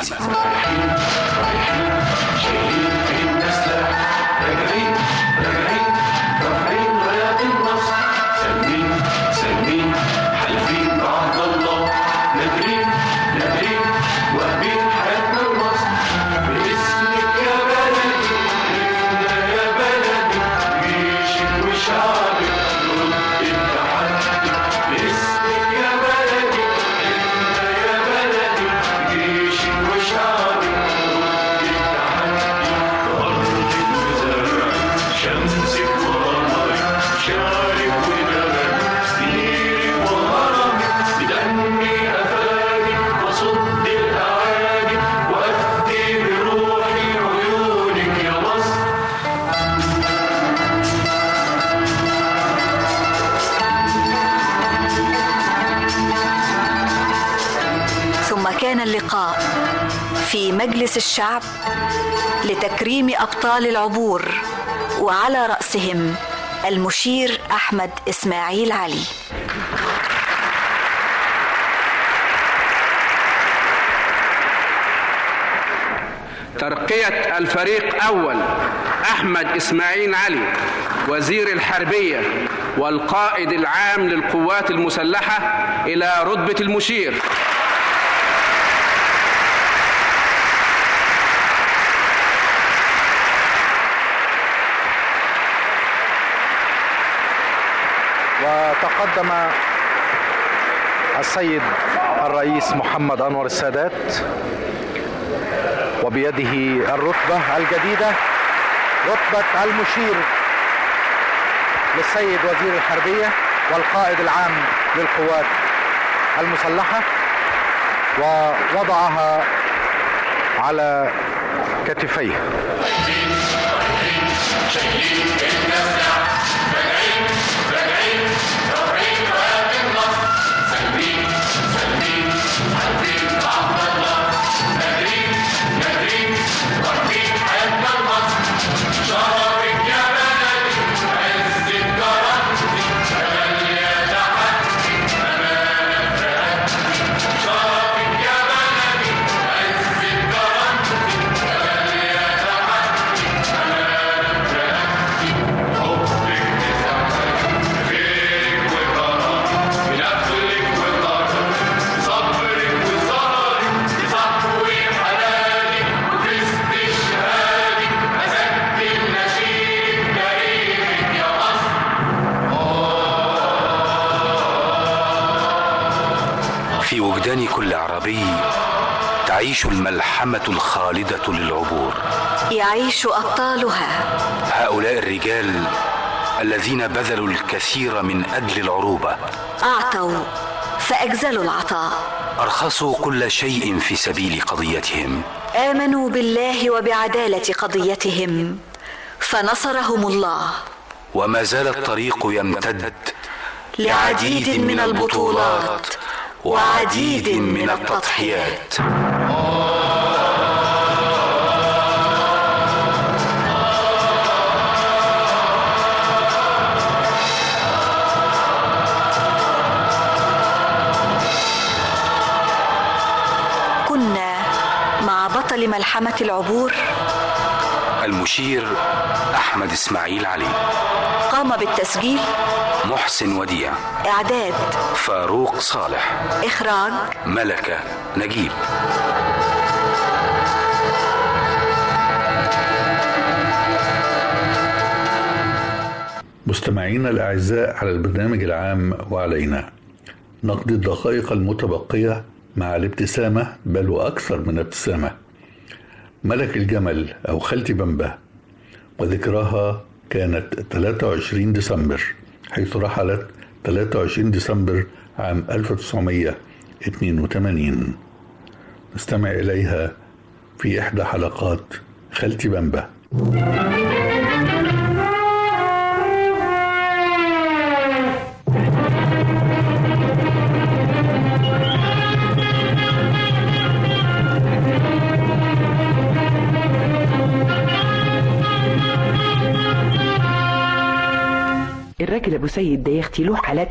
كان اللقاء في مجلس الشعب لتكريم أبطال العبور، وعلى رأسهم المشير أحمد إسماعيل علي. ترقية الفريق أول أحمد إسماعيل علي وزير الحربية والقائد العام للقوات المسلحة إلى رتبة المشير. وتقدم السيد الرئيس محمد أنور السادات وبيده الرتبة الجديدة، رتبة المشير للسيد وزير الحربية والقائد العام للقوات المسلحة، ووضعها على كتفيه. في وجدان كل عربي تعيش الملحمة الخالدة للعبور، يعيش أبطالها، هؤلاء الرجال الذين بذلوا الكثير من أجل العروبة، أعطوا فأجزلوا العطاء، أرخصوا كل شيء في سبيل قضيتهم، آمنوا بالله وبعدالة قضيتهم، فنصرهم الله، وما زال الطريق يمتد لعديد من البطولات وعديد من التضحيات. كنا مع بطل ملحمة العبور المشير أحمد إسماعيل علي. قام بالتسجيل محسن وديع. إعداد فاروق صالح. إخراج ملكة نجيب. مستمعينا الأعزاء على البرنامج العام وعلينا، نقضي الدقائق المتبقية مع الابتسامة، بل وأكثر من ابتسامة، ملك الجمل أو خالتي بمبة، وذكراها كانت 23 ديسمبر، حيث رحلت 23 ديسمبر عام 1982. نستمع إليها في إحدى حلقات خالتي بمبة. الراجل ابو سيد ده يا اختي له حالات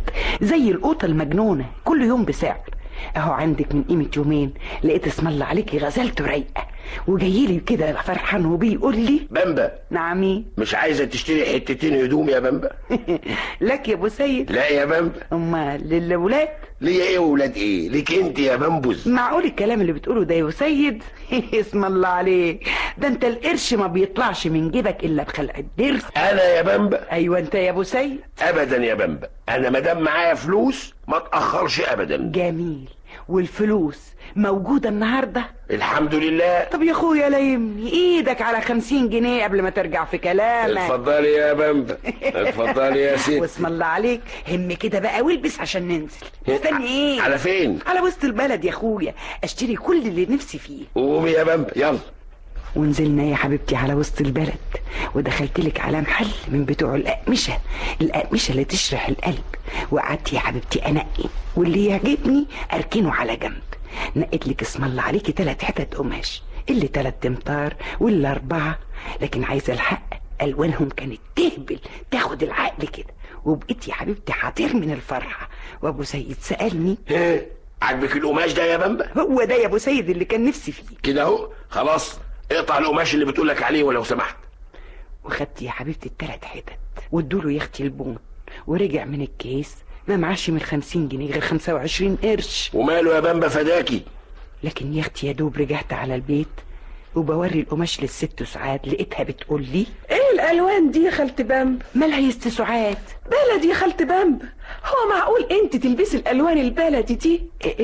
زي القوطه المجنونه، كل يوم بسعر. اهو عندك من قيمه يومين لقيت اسم الله عليكي غزلته رايقه، وجاي لي كده فرحان وبيقول لي بمبة. نعمي، مش عايزه تشتري حتتين هدوم يا بمبة؟ لك يا ابو سيد؟ لا يا بمبة. امال للولاد؟ ليه ايه وولاد ايه؟ ليك انت يا بمبوز. معقول الكلام اللي بتقوله ده يا ابو سيد؟ اسم الله عليك، ده انت القرش ما بيطلعش من جيبك الا بخلع الضرس. انا يا بمبة؟ ايوه انت يا ابو سيد. ابدا يا بمبة، انا مادام معايا فلوس ما اتاخرش ابدا. جميل. والفلوس موجودة النهاردة؟ الحمد لله. طب يا اخويا لا يهمني، ايدك على 50 جنيه قبل ما ترجع في كلامك. اتفضلي يا بمبة، اتفضلي يا ستي. واسم الله عليك، هم كده بقى والبس عشان ننزل. استني ايه؟ على فين؟ على وسط البلد يا اخويا، اشتري كل اللي نفسي فيه. قومي يا بمبة يلا. ونزلنا يا حبيبتي على وسط البلد، ودخلت لك على محل من بتوع الأقمشة اللي تشرح القلب، وقعدت يا حبيبتي انقي، واللي يعجبني اركنه على جنب. نقيت لك اسم الله عليكي 3 حتت قماش، اللي 3 امتار واللي 4، لكن عايزه الحق الوانهم كانت تهبل تاخد العقل كده، وبقيت يا حبيبتي حاطير من الفرحه. وابو سيد سالني عجبك القماش ده يا بمبة؟ هو ده يا ابو سيد اللي كان نفسي فيه. كده اهو، خلاص اقطع القماش اللي بتقولك عليه ولو سمحت. وخدت يا حبيبتي ال3 حتت وادوله يا اختي البون، ورجع من الكيس ما معاش من 50 جنيه غير 25 قرش. وماله يا بمبة فداكي؟ لكن يا اختي يا دوب رجعت على البيت وبوري القماش للست سعاد، لقيتها بتقول لي ايه الالوان دي يا خالتي بمبة؟ مالها يا ست سعاد؟ بلدي يا خالتي بمبة، هو معقول انت تلبسي الالوان البلدي دي؟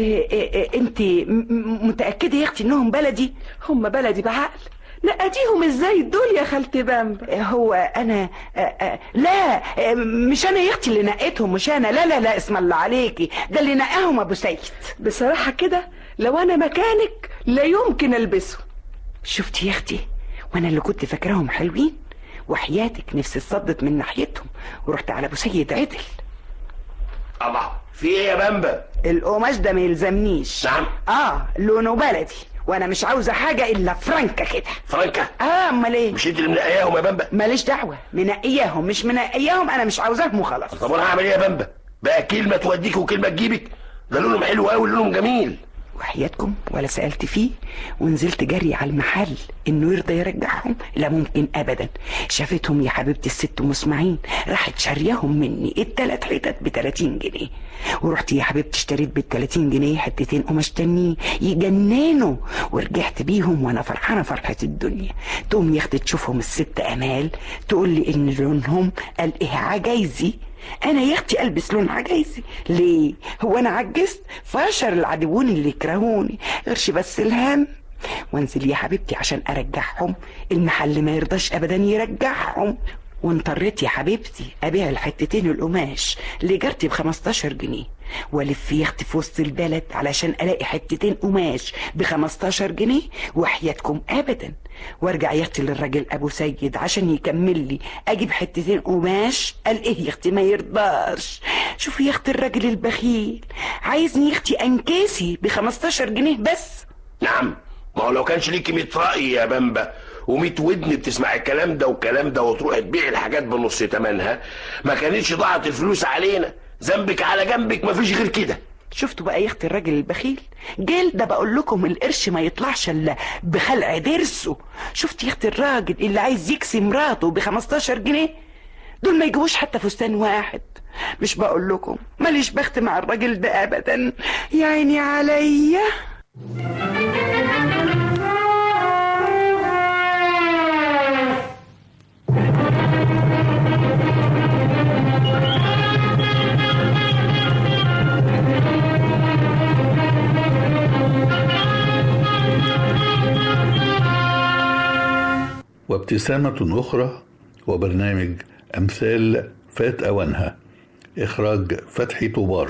انت متاكده يا اختي انهم بلدي؟ هم بلدي بعقل، نقديهم ازاي دول يا خالتي بمبة؟ هو انا لا مش انا يا اختي اللي نقيتهم، مش انا، لا اسم الله عليكي، ده اللي نقاهم ابو سيد. بصراحه كده لو انا مكانك لا يمكن البسهم. شفتي يا اختي، وانا اللي كنت فاكراهم حلوين، وحياتك نفسي اتصدت من ناحيتهم ورحت على ابو سيد عدل. الله، في ايه يا بمبة؟ القماش ده ما يلزمنيش. نعم. لونه بلدي، وانا مش عاوزه حاجه الا فرانكه كده. فرانكه؟ امال ايه؟ مش انت اللي منقياهم يا بمبة؟ ماليش دعوه، منقياهم مش منقياهم، انا مش عاوزاهم وخلاص. طب انا هعمل ايه يا بمبة؟ بقى كلمه توديك وكلمه تجيبك، ده لونهم حلو قوي، لونهم جميل. وحياتكم ولا سألت فيه، ونزلت جري على المحل انه يرضى يرجعهم. لا ممكن ابدا. شافتهم يا حبيبتي الست ام اسماعيل، راحت شارياهم مني ال3 حتت ب30 جنيه، ورحت يا حبيبتي اشتريت بال30 جنيه حتتين قماش تانيين يجننوا، ورجعت بيهم وانا فرحانه فرحه الدنيا. تقوم يا اختي تشوفهم الست امال تقول لي ان لونهم قال ايه عجايزي. انا يا اختي البس لون عجايزي ليه؟ هو انا عجزت؟ فاشر العدوون اللي يكرهوني، غيرش بس الهم. وانزل يا حبيبتي عشان ارجعهم، المحل ما يرضاش ابدا يرجعهم، وانطريت يا حبيبتي ابيع الحتتين القماش اللي جرتي ب15 جنيه، والف يختي في وسط البلد علشان الاقي حتتين قماش ب15 جنيه وحياتكم ابدا، وارجع يختي للراجل ابو سيد عشان يكمل لي اجيب حتتين قماش. قال ايه يختي ما يرضاش. شوفي يختي الراجل البخيل عايزني يختي انكاسي ب15 جنيه بس. نعم، ما هو لو كانش ليكي 100 رأي يا بامبا و100 ودن بتسمع الكلام ده والكلام ده وتروح تبيع الحاجات بنص تمنها، ما كانتش ضاعت الفلوس علينا. ذنبك على جنبك، مفيش غير كده. شفتوا بقى يا اختي الراجل البخيل؟ جلده بقول لكم القرش ما يطلعش الا بخلع ضرسه. شفت يا اختي الراجل اللي عايز يكسي مراته ب15 جنيه؟ دول ما يجيبوش حتى فستان واحد. مش بقول لكم ماليش بخت مع الراجل ده ابدا، يا عيني عليا. وابتسامة أخرى وبرنامج أمثال فات أوانها، إخراج فتحي طوبار.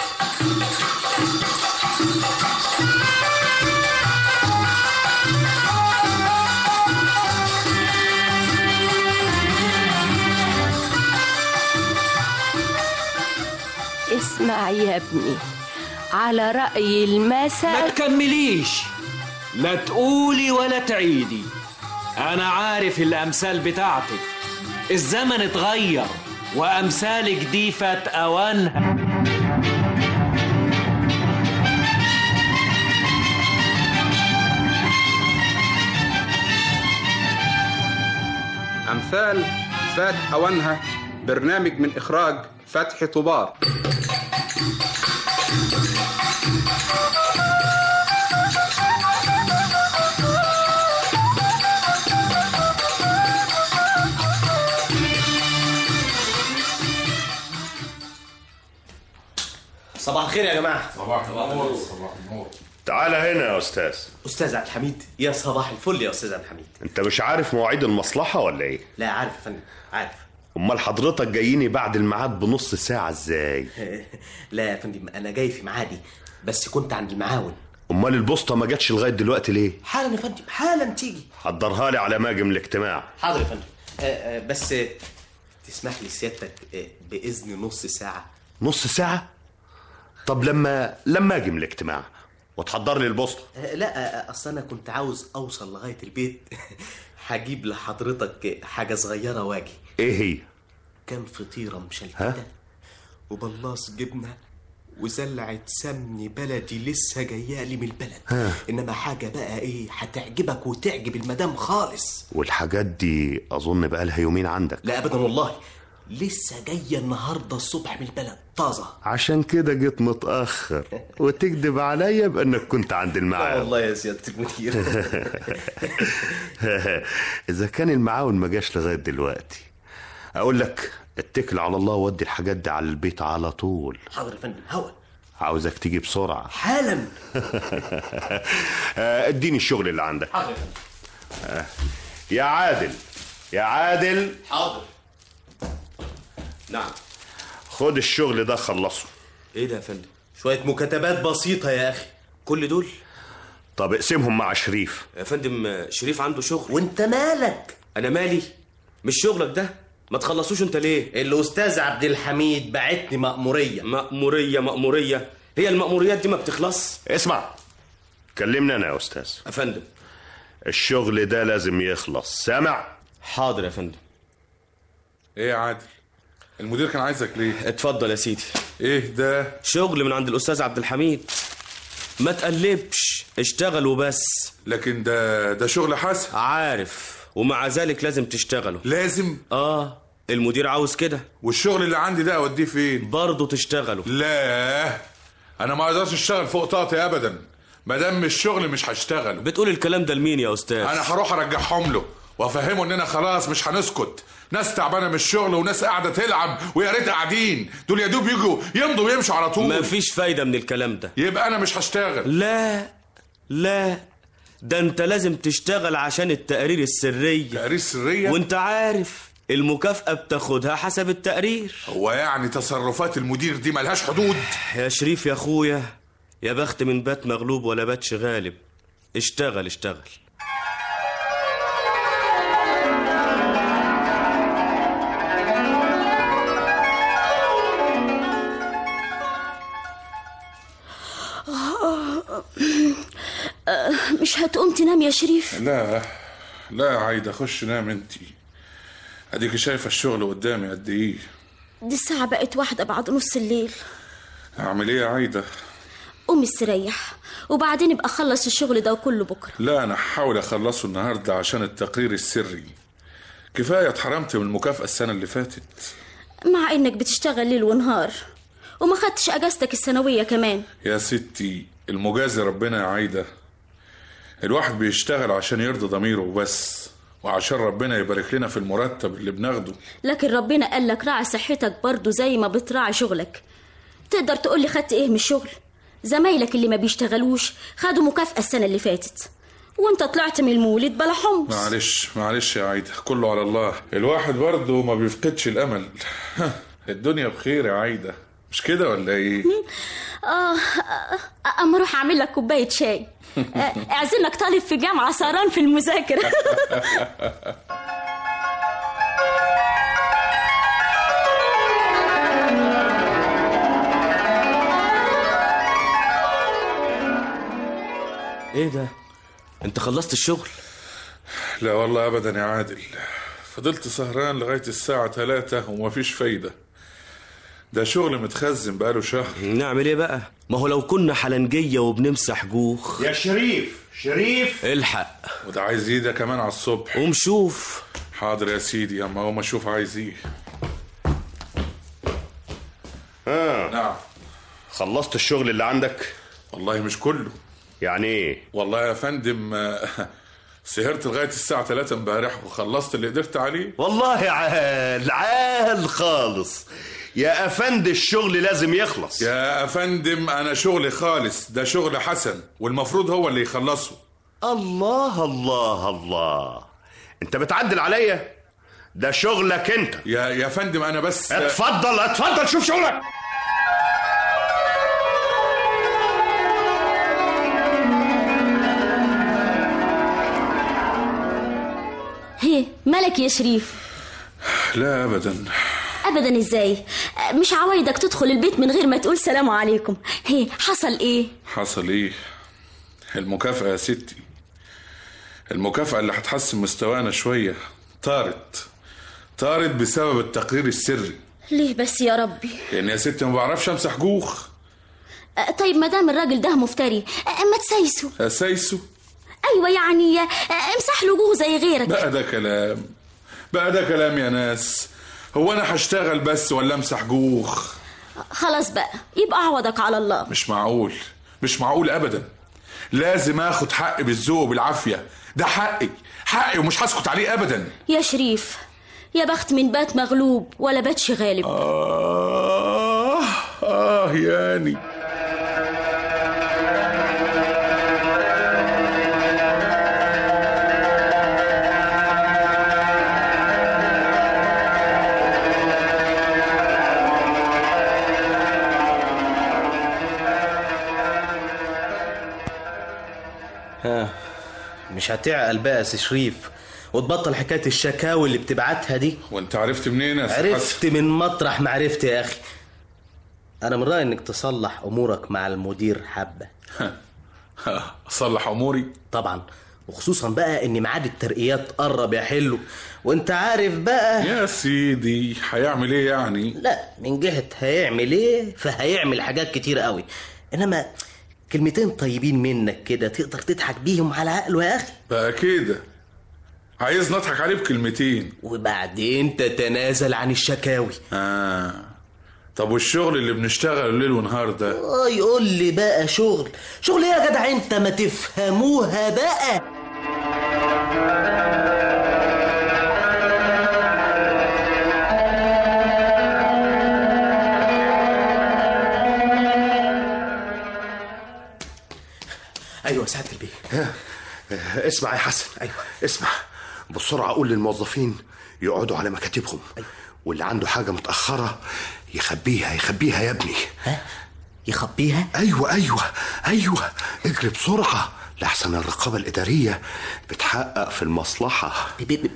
اسمع يا ابني، على رأي المثل ما تكمليش، لا تقولي ولا تعيدي. أنا عارف الأمثال بتاعتك، الزمن اتغير وأمثالك دي فات أوانها. أمثال فات أوانها، برنامج من إخراج فتحي طوبار. صباح الخير يا جماعه. صباح النور. صباح النور. تعال هنا يا استاذ. استاذ عبد الحميد، يا صباح الفل يا استاذ عبد الحميد. انت مش عارف مواعيد المصلحه ولا ايه؟ لا عارف يا فندم، عارف. امال حضرتك جاييني بعد الميعاد بنص ساعه ازاي؟ لا يا فندم، انا جاي في ميعادي بس كنت عند المعاون. امال البوسطه ما جاتش لغايه دلوقتي ليه؟ حالا يا فندم، حالا تيجي. حضرها لي على ما اجي من الاجتماع. حاضر يا فندم. بس تسمح لي سيادتك باذن نص ساعه. نص ساعه؟ طب لما اجي من الاجتماع وتحضر لي البوسطه. لا، اصل انا كنت عاوز اوصل لغايه البيت. هجيب لحضرتك حاجه صغيره واجي. ايه هي؟ كام فطيره مشلتته وبلاص جبنه وزلعه سمن بلدي لسه جايالي من البلد. انما حاجه بقى ايه هتعجبك وتعجب المدام خالص. والحاجات دي اظن بقى لها يومين عندك. لا ابدا والله، لسه جايه النهارده الصبح من البلد طازه. عشان كده جيت متاخر وتكذب عليا بانك كنت عند المعاون. والله يا سياده المدير. اذا كان المعاون ما جاش لغايه دلوقتي اقول لك اتكل على الله وودي الحاجات دي على البيت على طول. حاضر يا فندم. هوا عاوزك تيجي بسرعه حالا. اديني الشغل اللي عندك. حاضر يا فندم. يا عادل، يا عادل. حاضر. نعم. خد الشغل ده خلصه. ايه ده يا فندم؟ شويه مكاتبات بسيطه يا اخي. كل دول؟ طب اقسمهم مع شريف. يا فندم شريف عنده شغل. وانت مالك؟ انا مالي؟ مش شغلك ده؟ ما تخلصوش انت ليه؟ الاستاذ عبد الحميد بعتني مأمورية. مأمورية؟ هي المأموريات دي ما بتخلص؟ اسمع، كلمنا انا يا استاذ. يا فندم الشغل ده لازم يخلص، سامع؟ حاضر يا فندم. ايه يا عادل، المدير كان عايزك ليه؟ اتفضل يا سيدي. ايه ده؟ شغل من عند الاستاذ عبد الحميد. ما تقلبش، اشتغل وبس. لكن ده شغل حسن. عارف، ومع ذلك لازم تشتغله. لازم؟ المدير عاوز كده. والشغل اللي عندي ده اوديه فين؟ برضه تشتغله. لا، انا ما اقدرش اشتغل فوق طاقتي ابدا. ما دام الشغل مش هشتغل. بتقول الكلام ده لمين يا استاذ؟ انا هروح ارجعهم له وافهمه اننا خلاص مش هنسكت. ناس تعبانه من الشغل وناس قاعده تلعب ويا ريت قاعدين. دول يا دوب يجوا يمضوا ويمشوا على طول. مفيش فايده من الكلام ده. يبقى انا مش هشتغل. لا، ده انت لازم تشتغل عشان التقارير السريه. تقارير سريه؟ وانت عارف المكافأة بتاخدها حسب التقرير. هو يعني تصرفات المدير دي ملهاش حدود؟ يا شريف يا اخويا، يا بخت من بات مغلوب ولا باتش غالب. اشتغل اشتغل. مش هتقوم تنام يا شريف؟ لا يا عايدة، خش نام انتي، اديكي شايفة الشغل قدامي قد ايه. دي الساعة بقت 1 بعد نص الليل. اعمل ايه يا عايدة؟ قوم استريح وبعدين ابقى اخلص الشغل ده وكله بكرة. لا انا هحاول اخلصه النهاردة عشان التقرير السري. كفاية اتحرمت من المكافأة السنة اللي فاتت. مع انك بتشتغل ليل ونهار وما خدتش اجازتك السنوية كمان. يا ستي المجازي ربنا يا عايدة. الواحد بيشتغل عشان يرضي ضميره وبس، وعشان ربنا يبارك لنا في المرتب اللي بناخده. لكن ربنا قال لك راعي صحتك برضو زي ما بتراعي شغلك. تقدر تقول لي خدت ايه من الشغل؟ زمايلك اللي ما بيشتغلوش خدوا مكافأة السنة اللي فاتت وانت طلعت من المولد بلا حمص. معلش يا عايدة، كله على الله. الواحد برضو ما بيفقدش الامل. الدنيا بخير يا عايدة، مش كده ولا ايه؟ اما اروح اعمل لك كوباية شاي. اعزلك طالب في جامعة سهران في المذاكرة. ايه ده؟ انت خلصت الشغل؟ لا والله ابدا يا عادل، فضلت سهران لغاية الساعة 3 ومفيش فايدة. ده شغل متخزن بقاله شهر. نعمل ايه بقى؟ ما هو لو كنا حلنجية وبنمسح جوخ. يا شريف الحق. وده عايز ايه ده كمان على الصبح؟ قوم شوف. حاضر يا سيدي، اما هو اشوف عايز ايه. نعم. خلصت الشغل اللي عندك؟ والله مش كله. يعني ايه؟ والله يا فندم سهرت لغاية الساعة 3 امبارح وخلصت اللي قدرت عليه. والله عال خالص يا افندي، الشغل لازم يخلص. يا افندم انا شغلي خالص، ده شغل حسن والمفروض هو اللي يخلصه. الله الله الله، انت بتعدل عليا؟ ده شغلك انت. يا فندم انا بس. اتفضل شوف شغلك. هي مالك يا شريف؟ لا ابدا. ابدا ازاي؟ مش عوايدك تدخل البيت من غير ما تقول سلام عليكم. هي حصل ايه؟ حصل ايه؟ المكافأة يا ستي، المكافأة اللي هتحسن مستوانا شوية طارت بسبب التقرير السري. ليه بس يا ربي؟ لان يا ستي ما بعرفش امسح جوخ. طيب ما دام الراجل ده مفتري ما تسايسه. اسايسه؟ ايوه يعني امسح له جوه زي غيرك. بقى ده كلام يا ناس. هو انا هشتغل بس ولا امسح جوخ؟ خلاص بقى يبقى عوضك على الله. مش معقول ابدا. لازم اخد حقي بالذوق وبالعافيه. ده حقي ومش هسكت عليه ابدا. يا شريف يا بخت من بات مغلوب ولا باتش غالب. يعني مش هتعقل بقى يا شريف وتبطل حكاية الشكاوي اللي بتبعتها دي؟ وانت عرفت منين يا عرفت من مطرح ما عرفت يا اخي. انا من رأيي انك تصلح امورك مع المدير حبة. اصلح اموري؟ طبعا، وخصوصا بقى ان ميعاد الترقيات قرب يا حلو، وانت عارف بقى. يا سيدي هيعمل ايه يعني؟ لا من جهة هيعمل ايه فهيعمل حاجات كتير قوي، انما كلمتين طيبين منك كده تقدر تضحك بيهم على عقله يا اخي. بقى كده عايز نضحك عليه بكلمتين وبعدين تتنازل عن الشكاوي. طب والشغل اللي بنشتغله ليل ونهار ده؟ يقول لي بقى شغل ايه يا جدع؟ انت ما تفهموها بقى. ايوه سعادة البيه. اسمع يا حسن. ايوه اسمع. بسرعة قول للموظفين يقعدوا على مكاتبهم، واللي عنده حاجة متأخرة يخبيها يا ابني. يخبيها؟ أيوة اجري بسرعة لحسن الرقابة الإدارية بتحقق في المصلحة.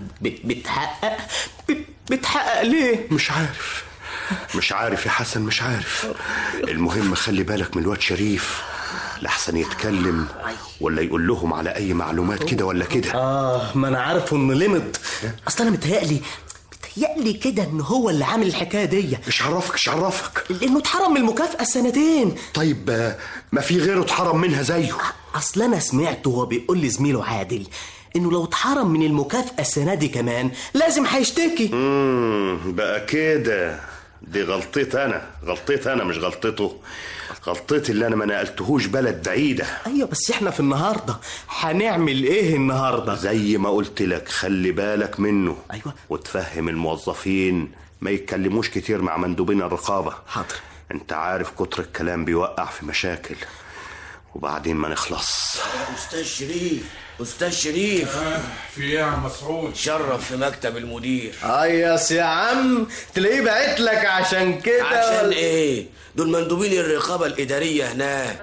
بتحقق ليه؟ مش عارف يا حسن، مش عارف. المهم خلي بالك من الواد شريف لحسن يتكلم ولا يقول لهم على أي معلومات كده ولا كده. ما أنا عارفه إنه لمض. أصلا أنا متهيألي كده إن هو اللي عامل الحكاية دي. مش عرفك لأنه اتحرم من المكافأة السنتين. طيب ما في غيره اتحرم منها زيه. أصلا أنا سمعته وهو بيقول لزميله عادل إنه لو اتحرم من المكافأة السنة دي كمان لازم هيشتكي. بقى كده دي غلطتي أنا مش غلطته. غلطتي اللي أنا ما نقلتهوش بلد بعيدة. أيوة بس إحنا في النهاردة هنعمل إيه النهاردة؟ زي ما قلت لك خلي بالك منه. أيوة. وتفهم الموظفين ما يتكلموش كتير مع مندوبين الرقابة. حاضر. انت عارف كتر الكلام بيوقع في مشاكل وبعدين ما نخلص. أستاذ شريف في ايه يا عم مسعود؟ شرف في مكتب المدير. يا عم تلاقيه بعت لك عشان كده. عشان ايه؟ دول مندوبين الرقابة الإدارية هناك.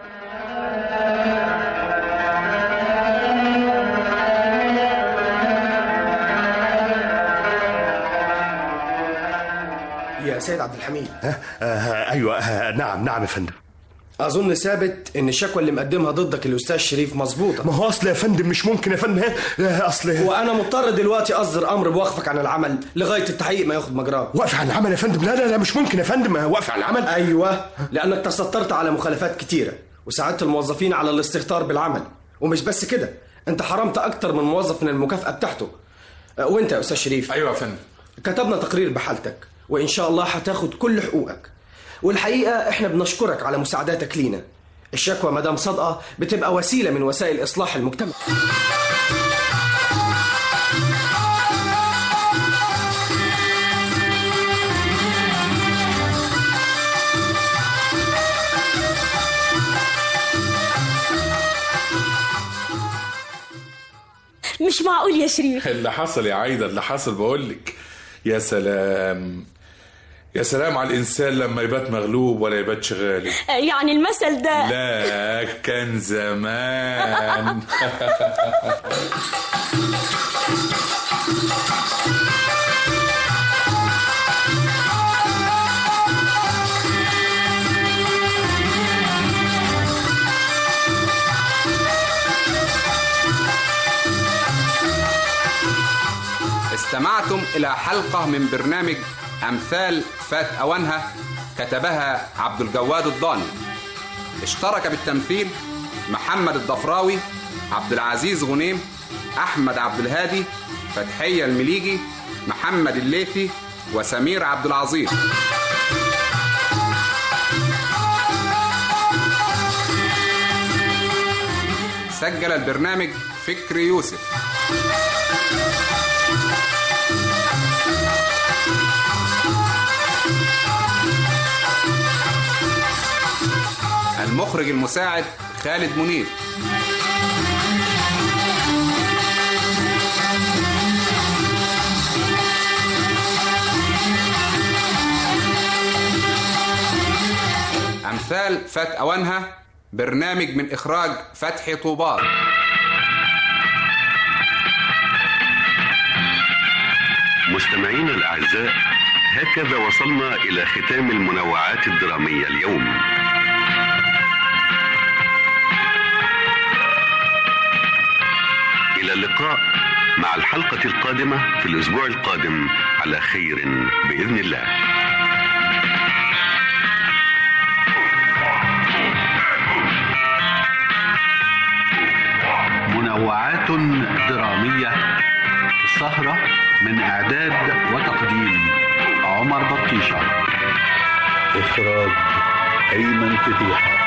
يا سيد عبد الحميد. ايوه نعم يا فندم. اظن ثابت ان الشكوى اللي مقدمها ضدك الاستاذ شريف مظبوطه. ما هو اصل يا فندم مش ممكن يا فندم. وانا مضطر دلوقتي اصدر امر بوقفك عن العمل لغايه التحقيق ما ياخد مجراه. وقف عن العمل يا فندم؟ لا مش ممكن يا فندم. وقف عن العمل؟ ايوه لانك تسترت على مخالفات كتيره وساعدت الموظفين على الاستهتار بالعمل، ومش بس كده انت حرمت اكتر من موظف من المكافاه بتاعته. وانت يا استاذ شريف. ايوه يا فندم. كتبنا تقرير بحالتك وان شاء الله هتاخد كل حقوقك، والحقيقه احنا بنشكرك على مساعداتك لينا. الشكوى مدام صادقه بتبقى وسيله من وسائل اصلاح المجتمع. مش معقول يا شريف. اللي حصل يا عايدة اللي حصل بقولك. يا سلام على الإنسان لما يبات مغلوب ولا يباتش غالب. يعني المثل ده لا كان زمان. استمعتم إلى حلقة من برنامج أمثال فات أوانها، كتبها عبد الجواد الضاني. اشترك بالتمثيل محمد الضفراوي، عبد العزيز غنيم، أحمد عبد الهادي، فتحية المليجي، محمد الليثي، وسمير عبد العظيم. سجل البرنامج فكري يوسف. المخرج المساعد خالد منير. أمثال فات أوانها، برنامج من إخراج فتحي طوبار. مستمعينا الأعزاء، هكذا وصلنا إلى ختام المنوعات الدرامية اليوم. إلى اللقاء مع الحلقة القادمة في الأسبوع القادم على خير بإذن الله. منوعات درامية، السهرة من إعداد وتقديم عمر بطيشة، إخراج أيمن فتيحة.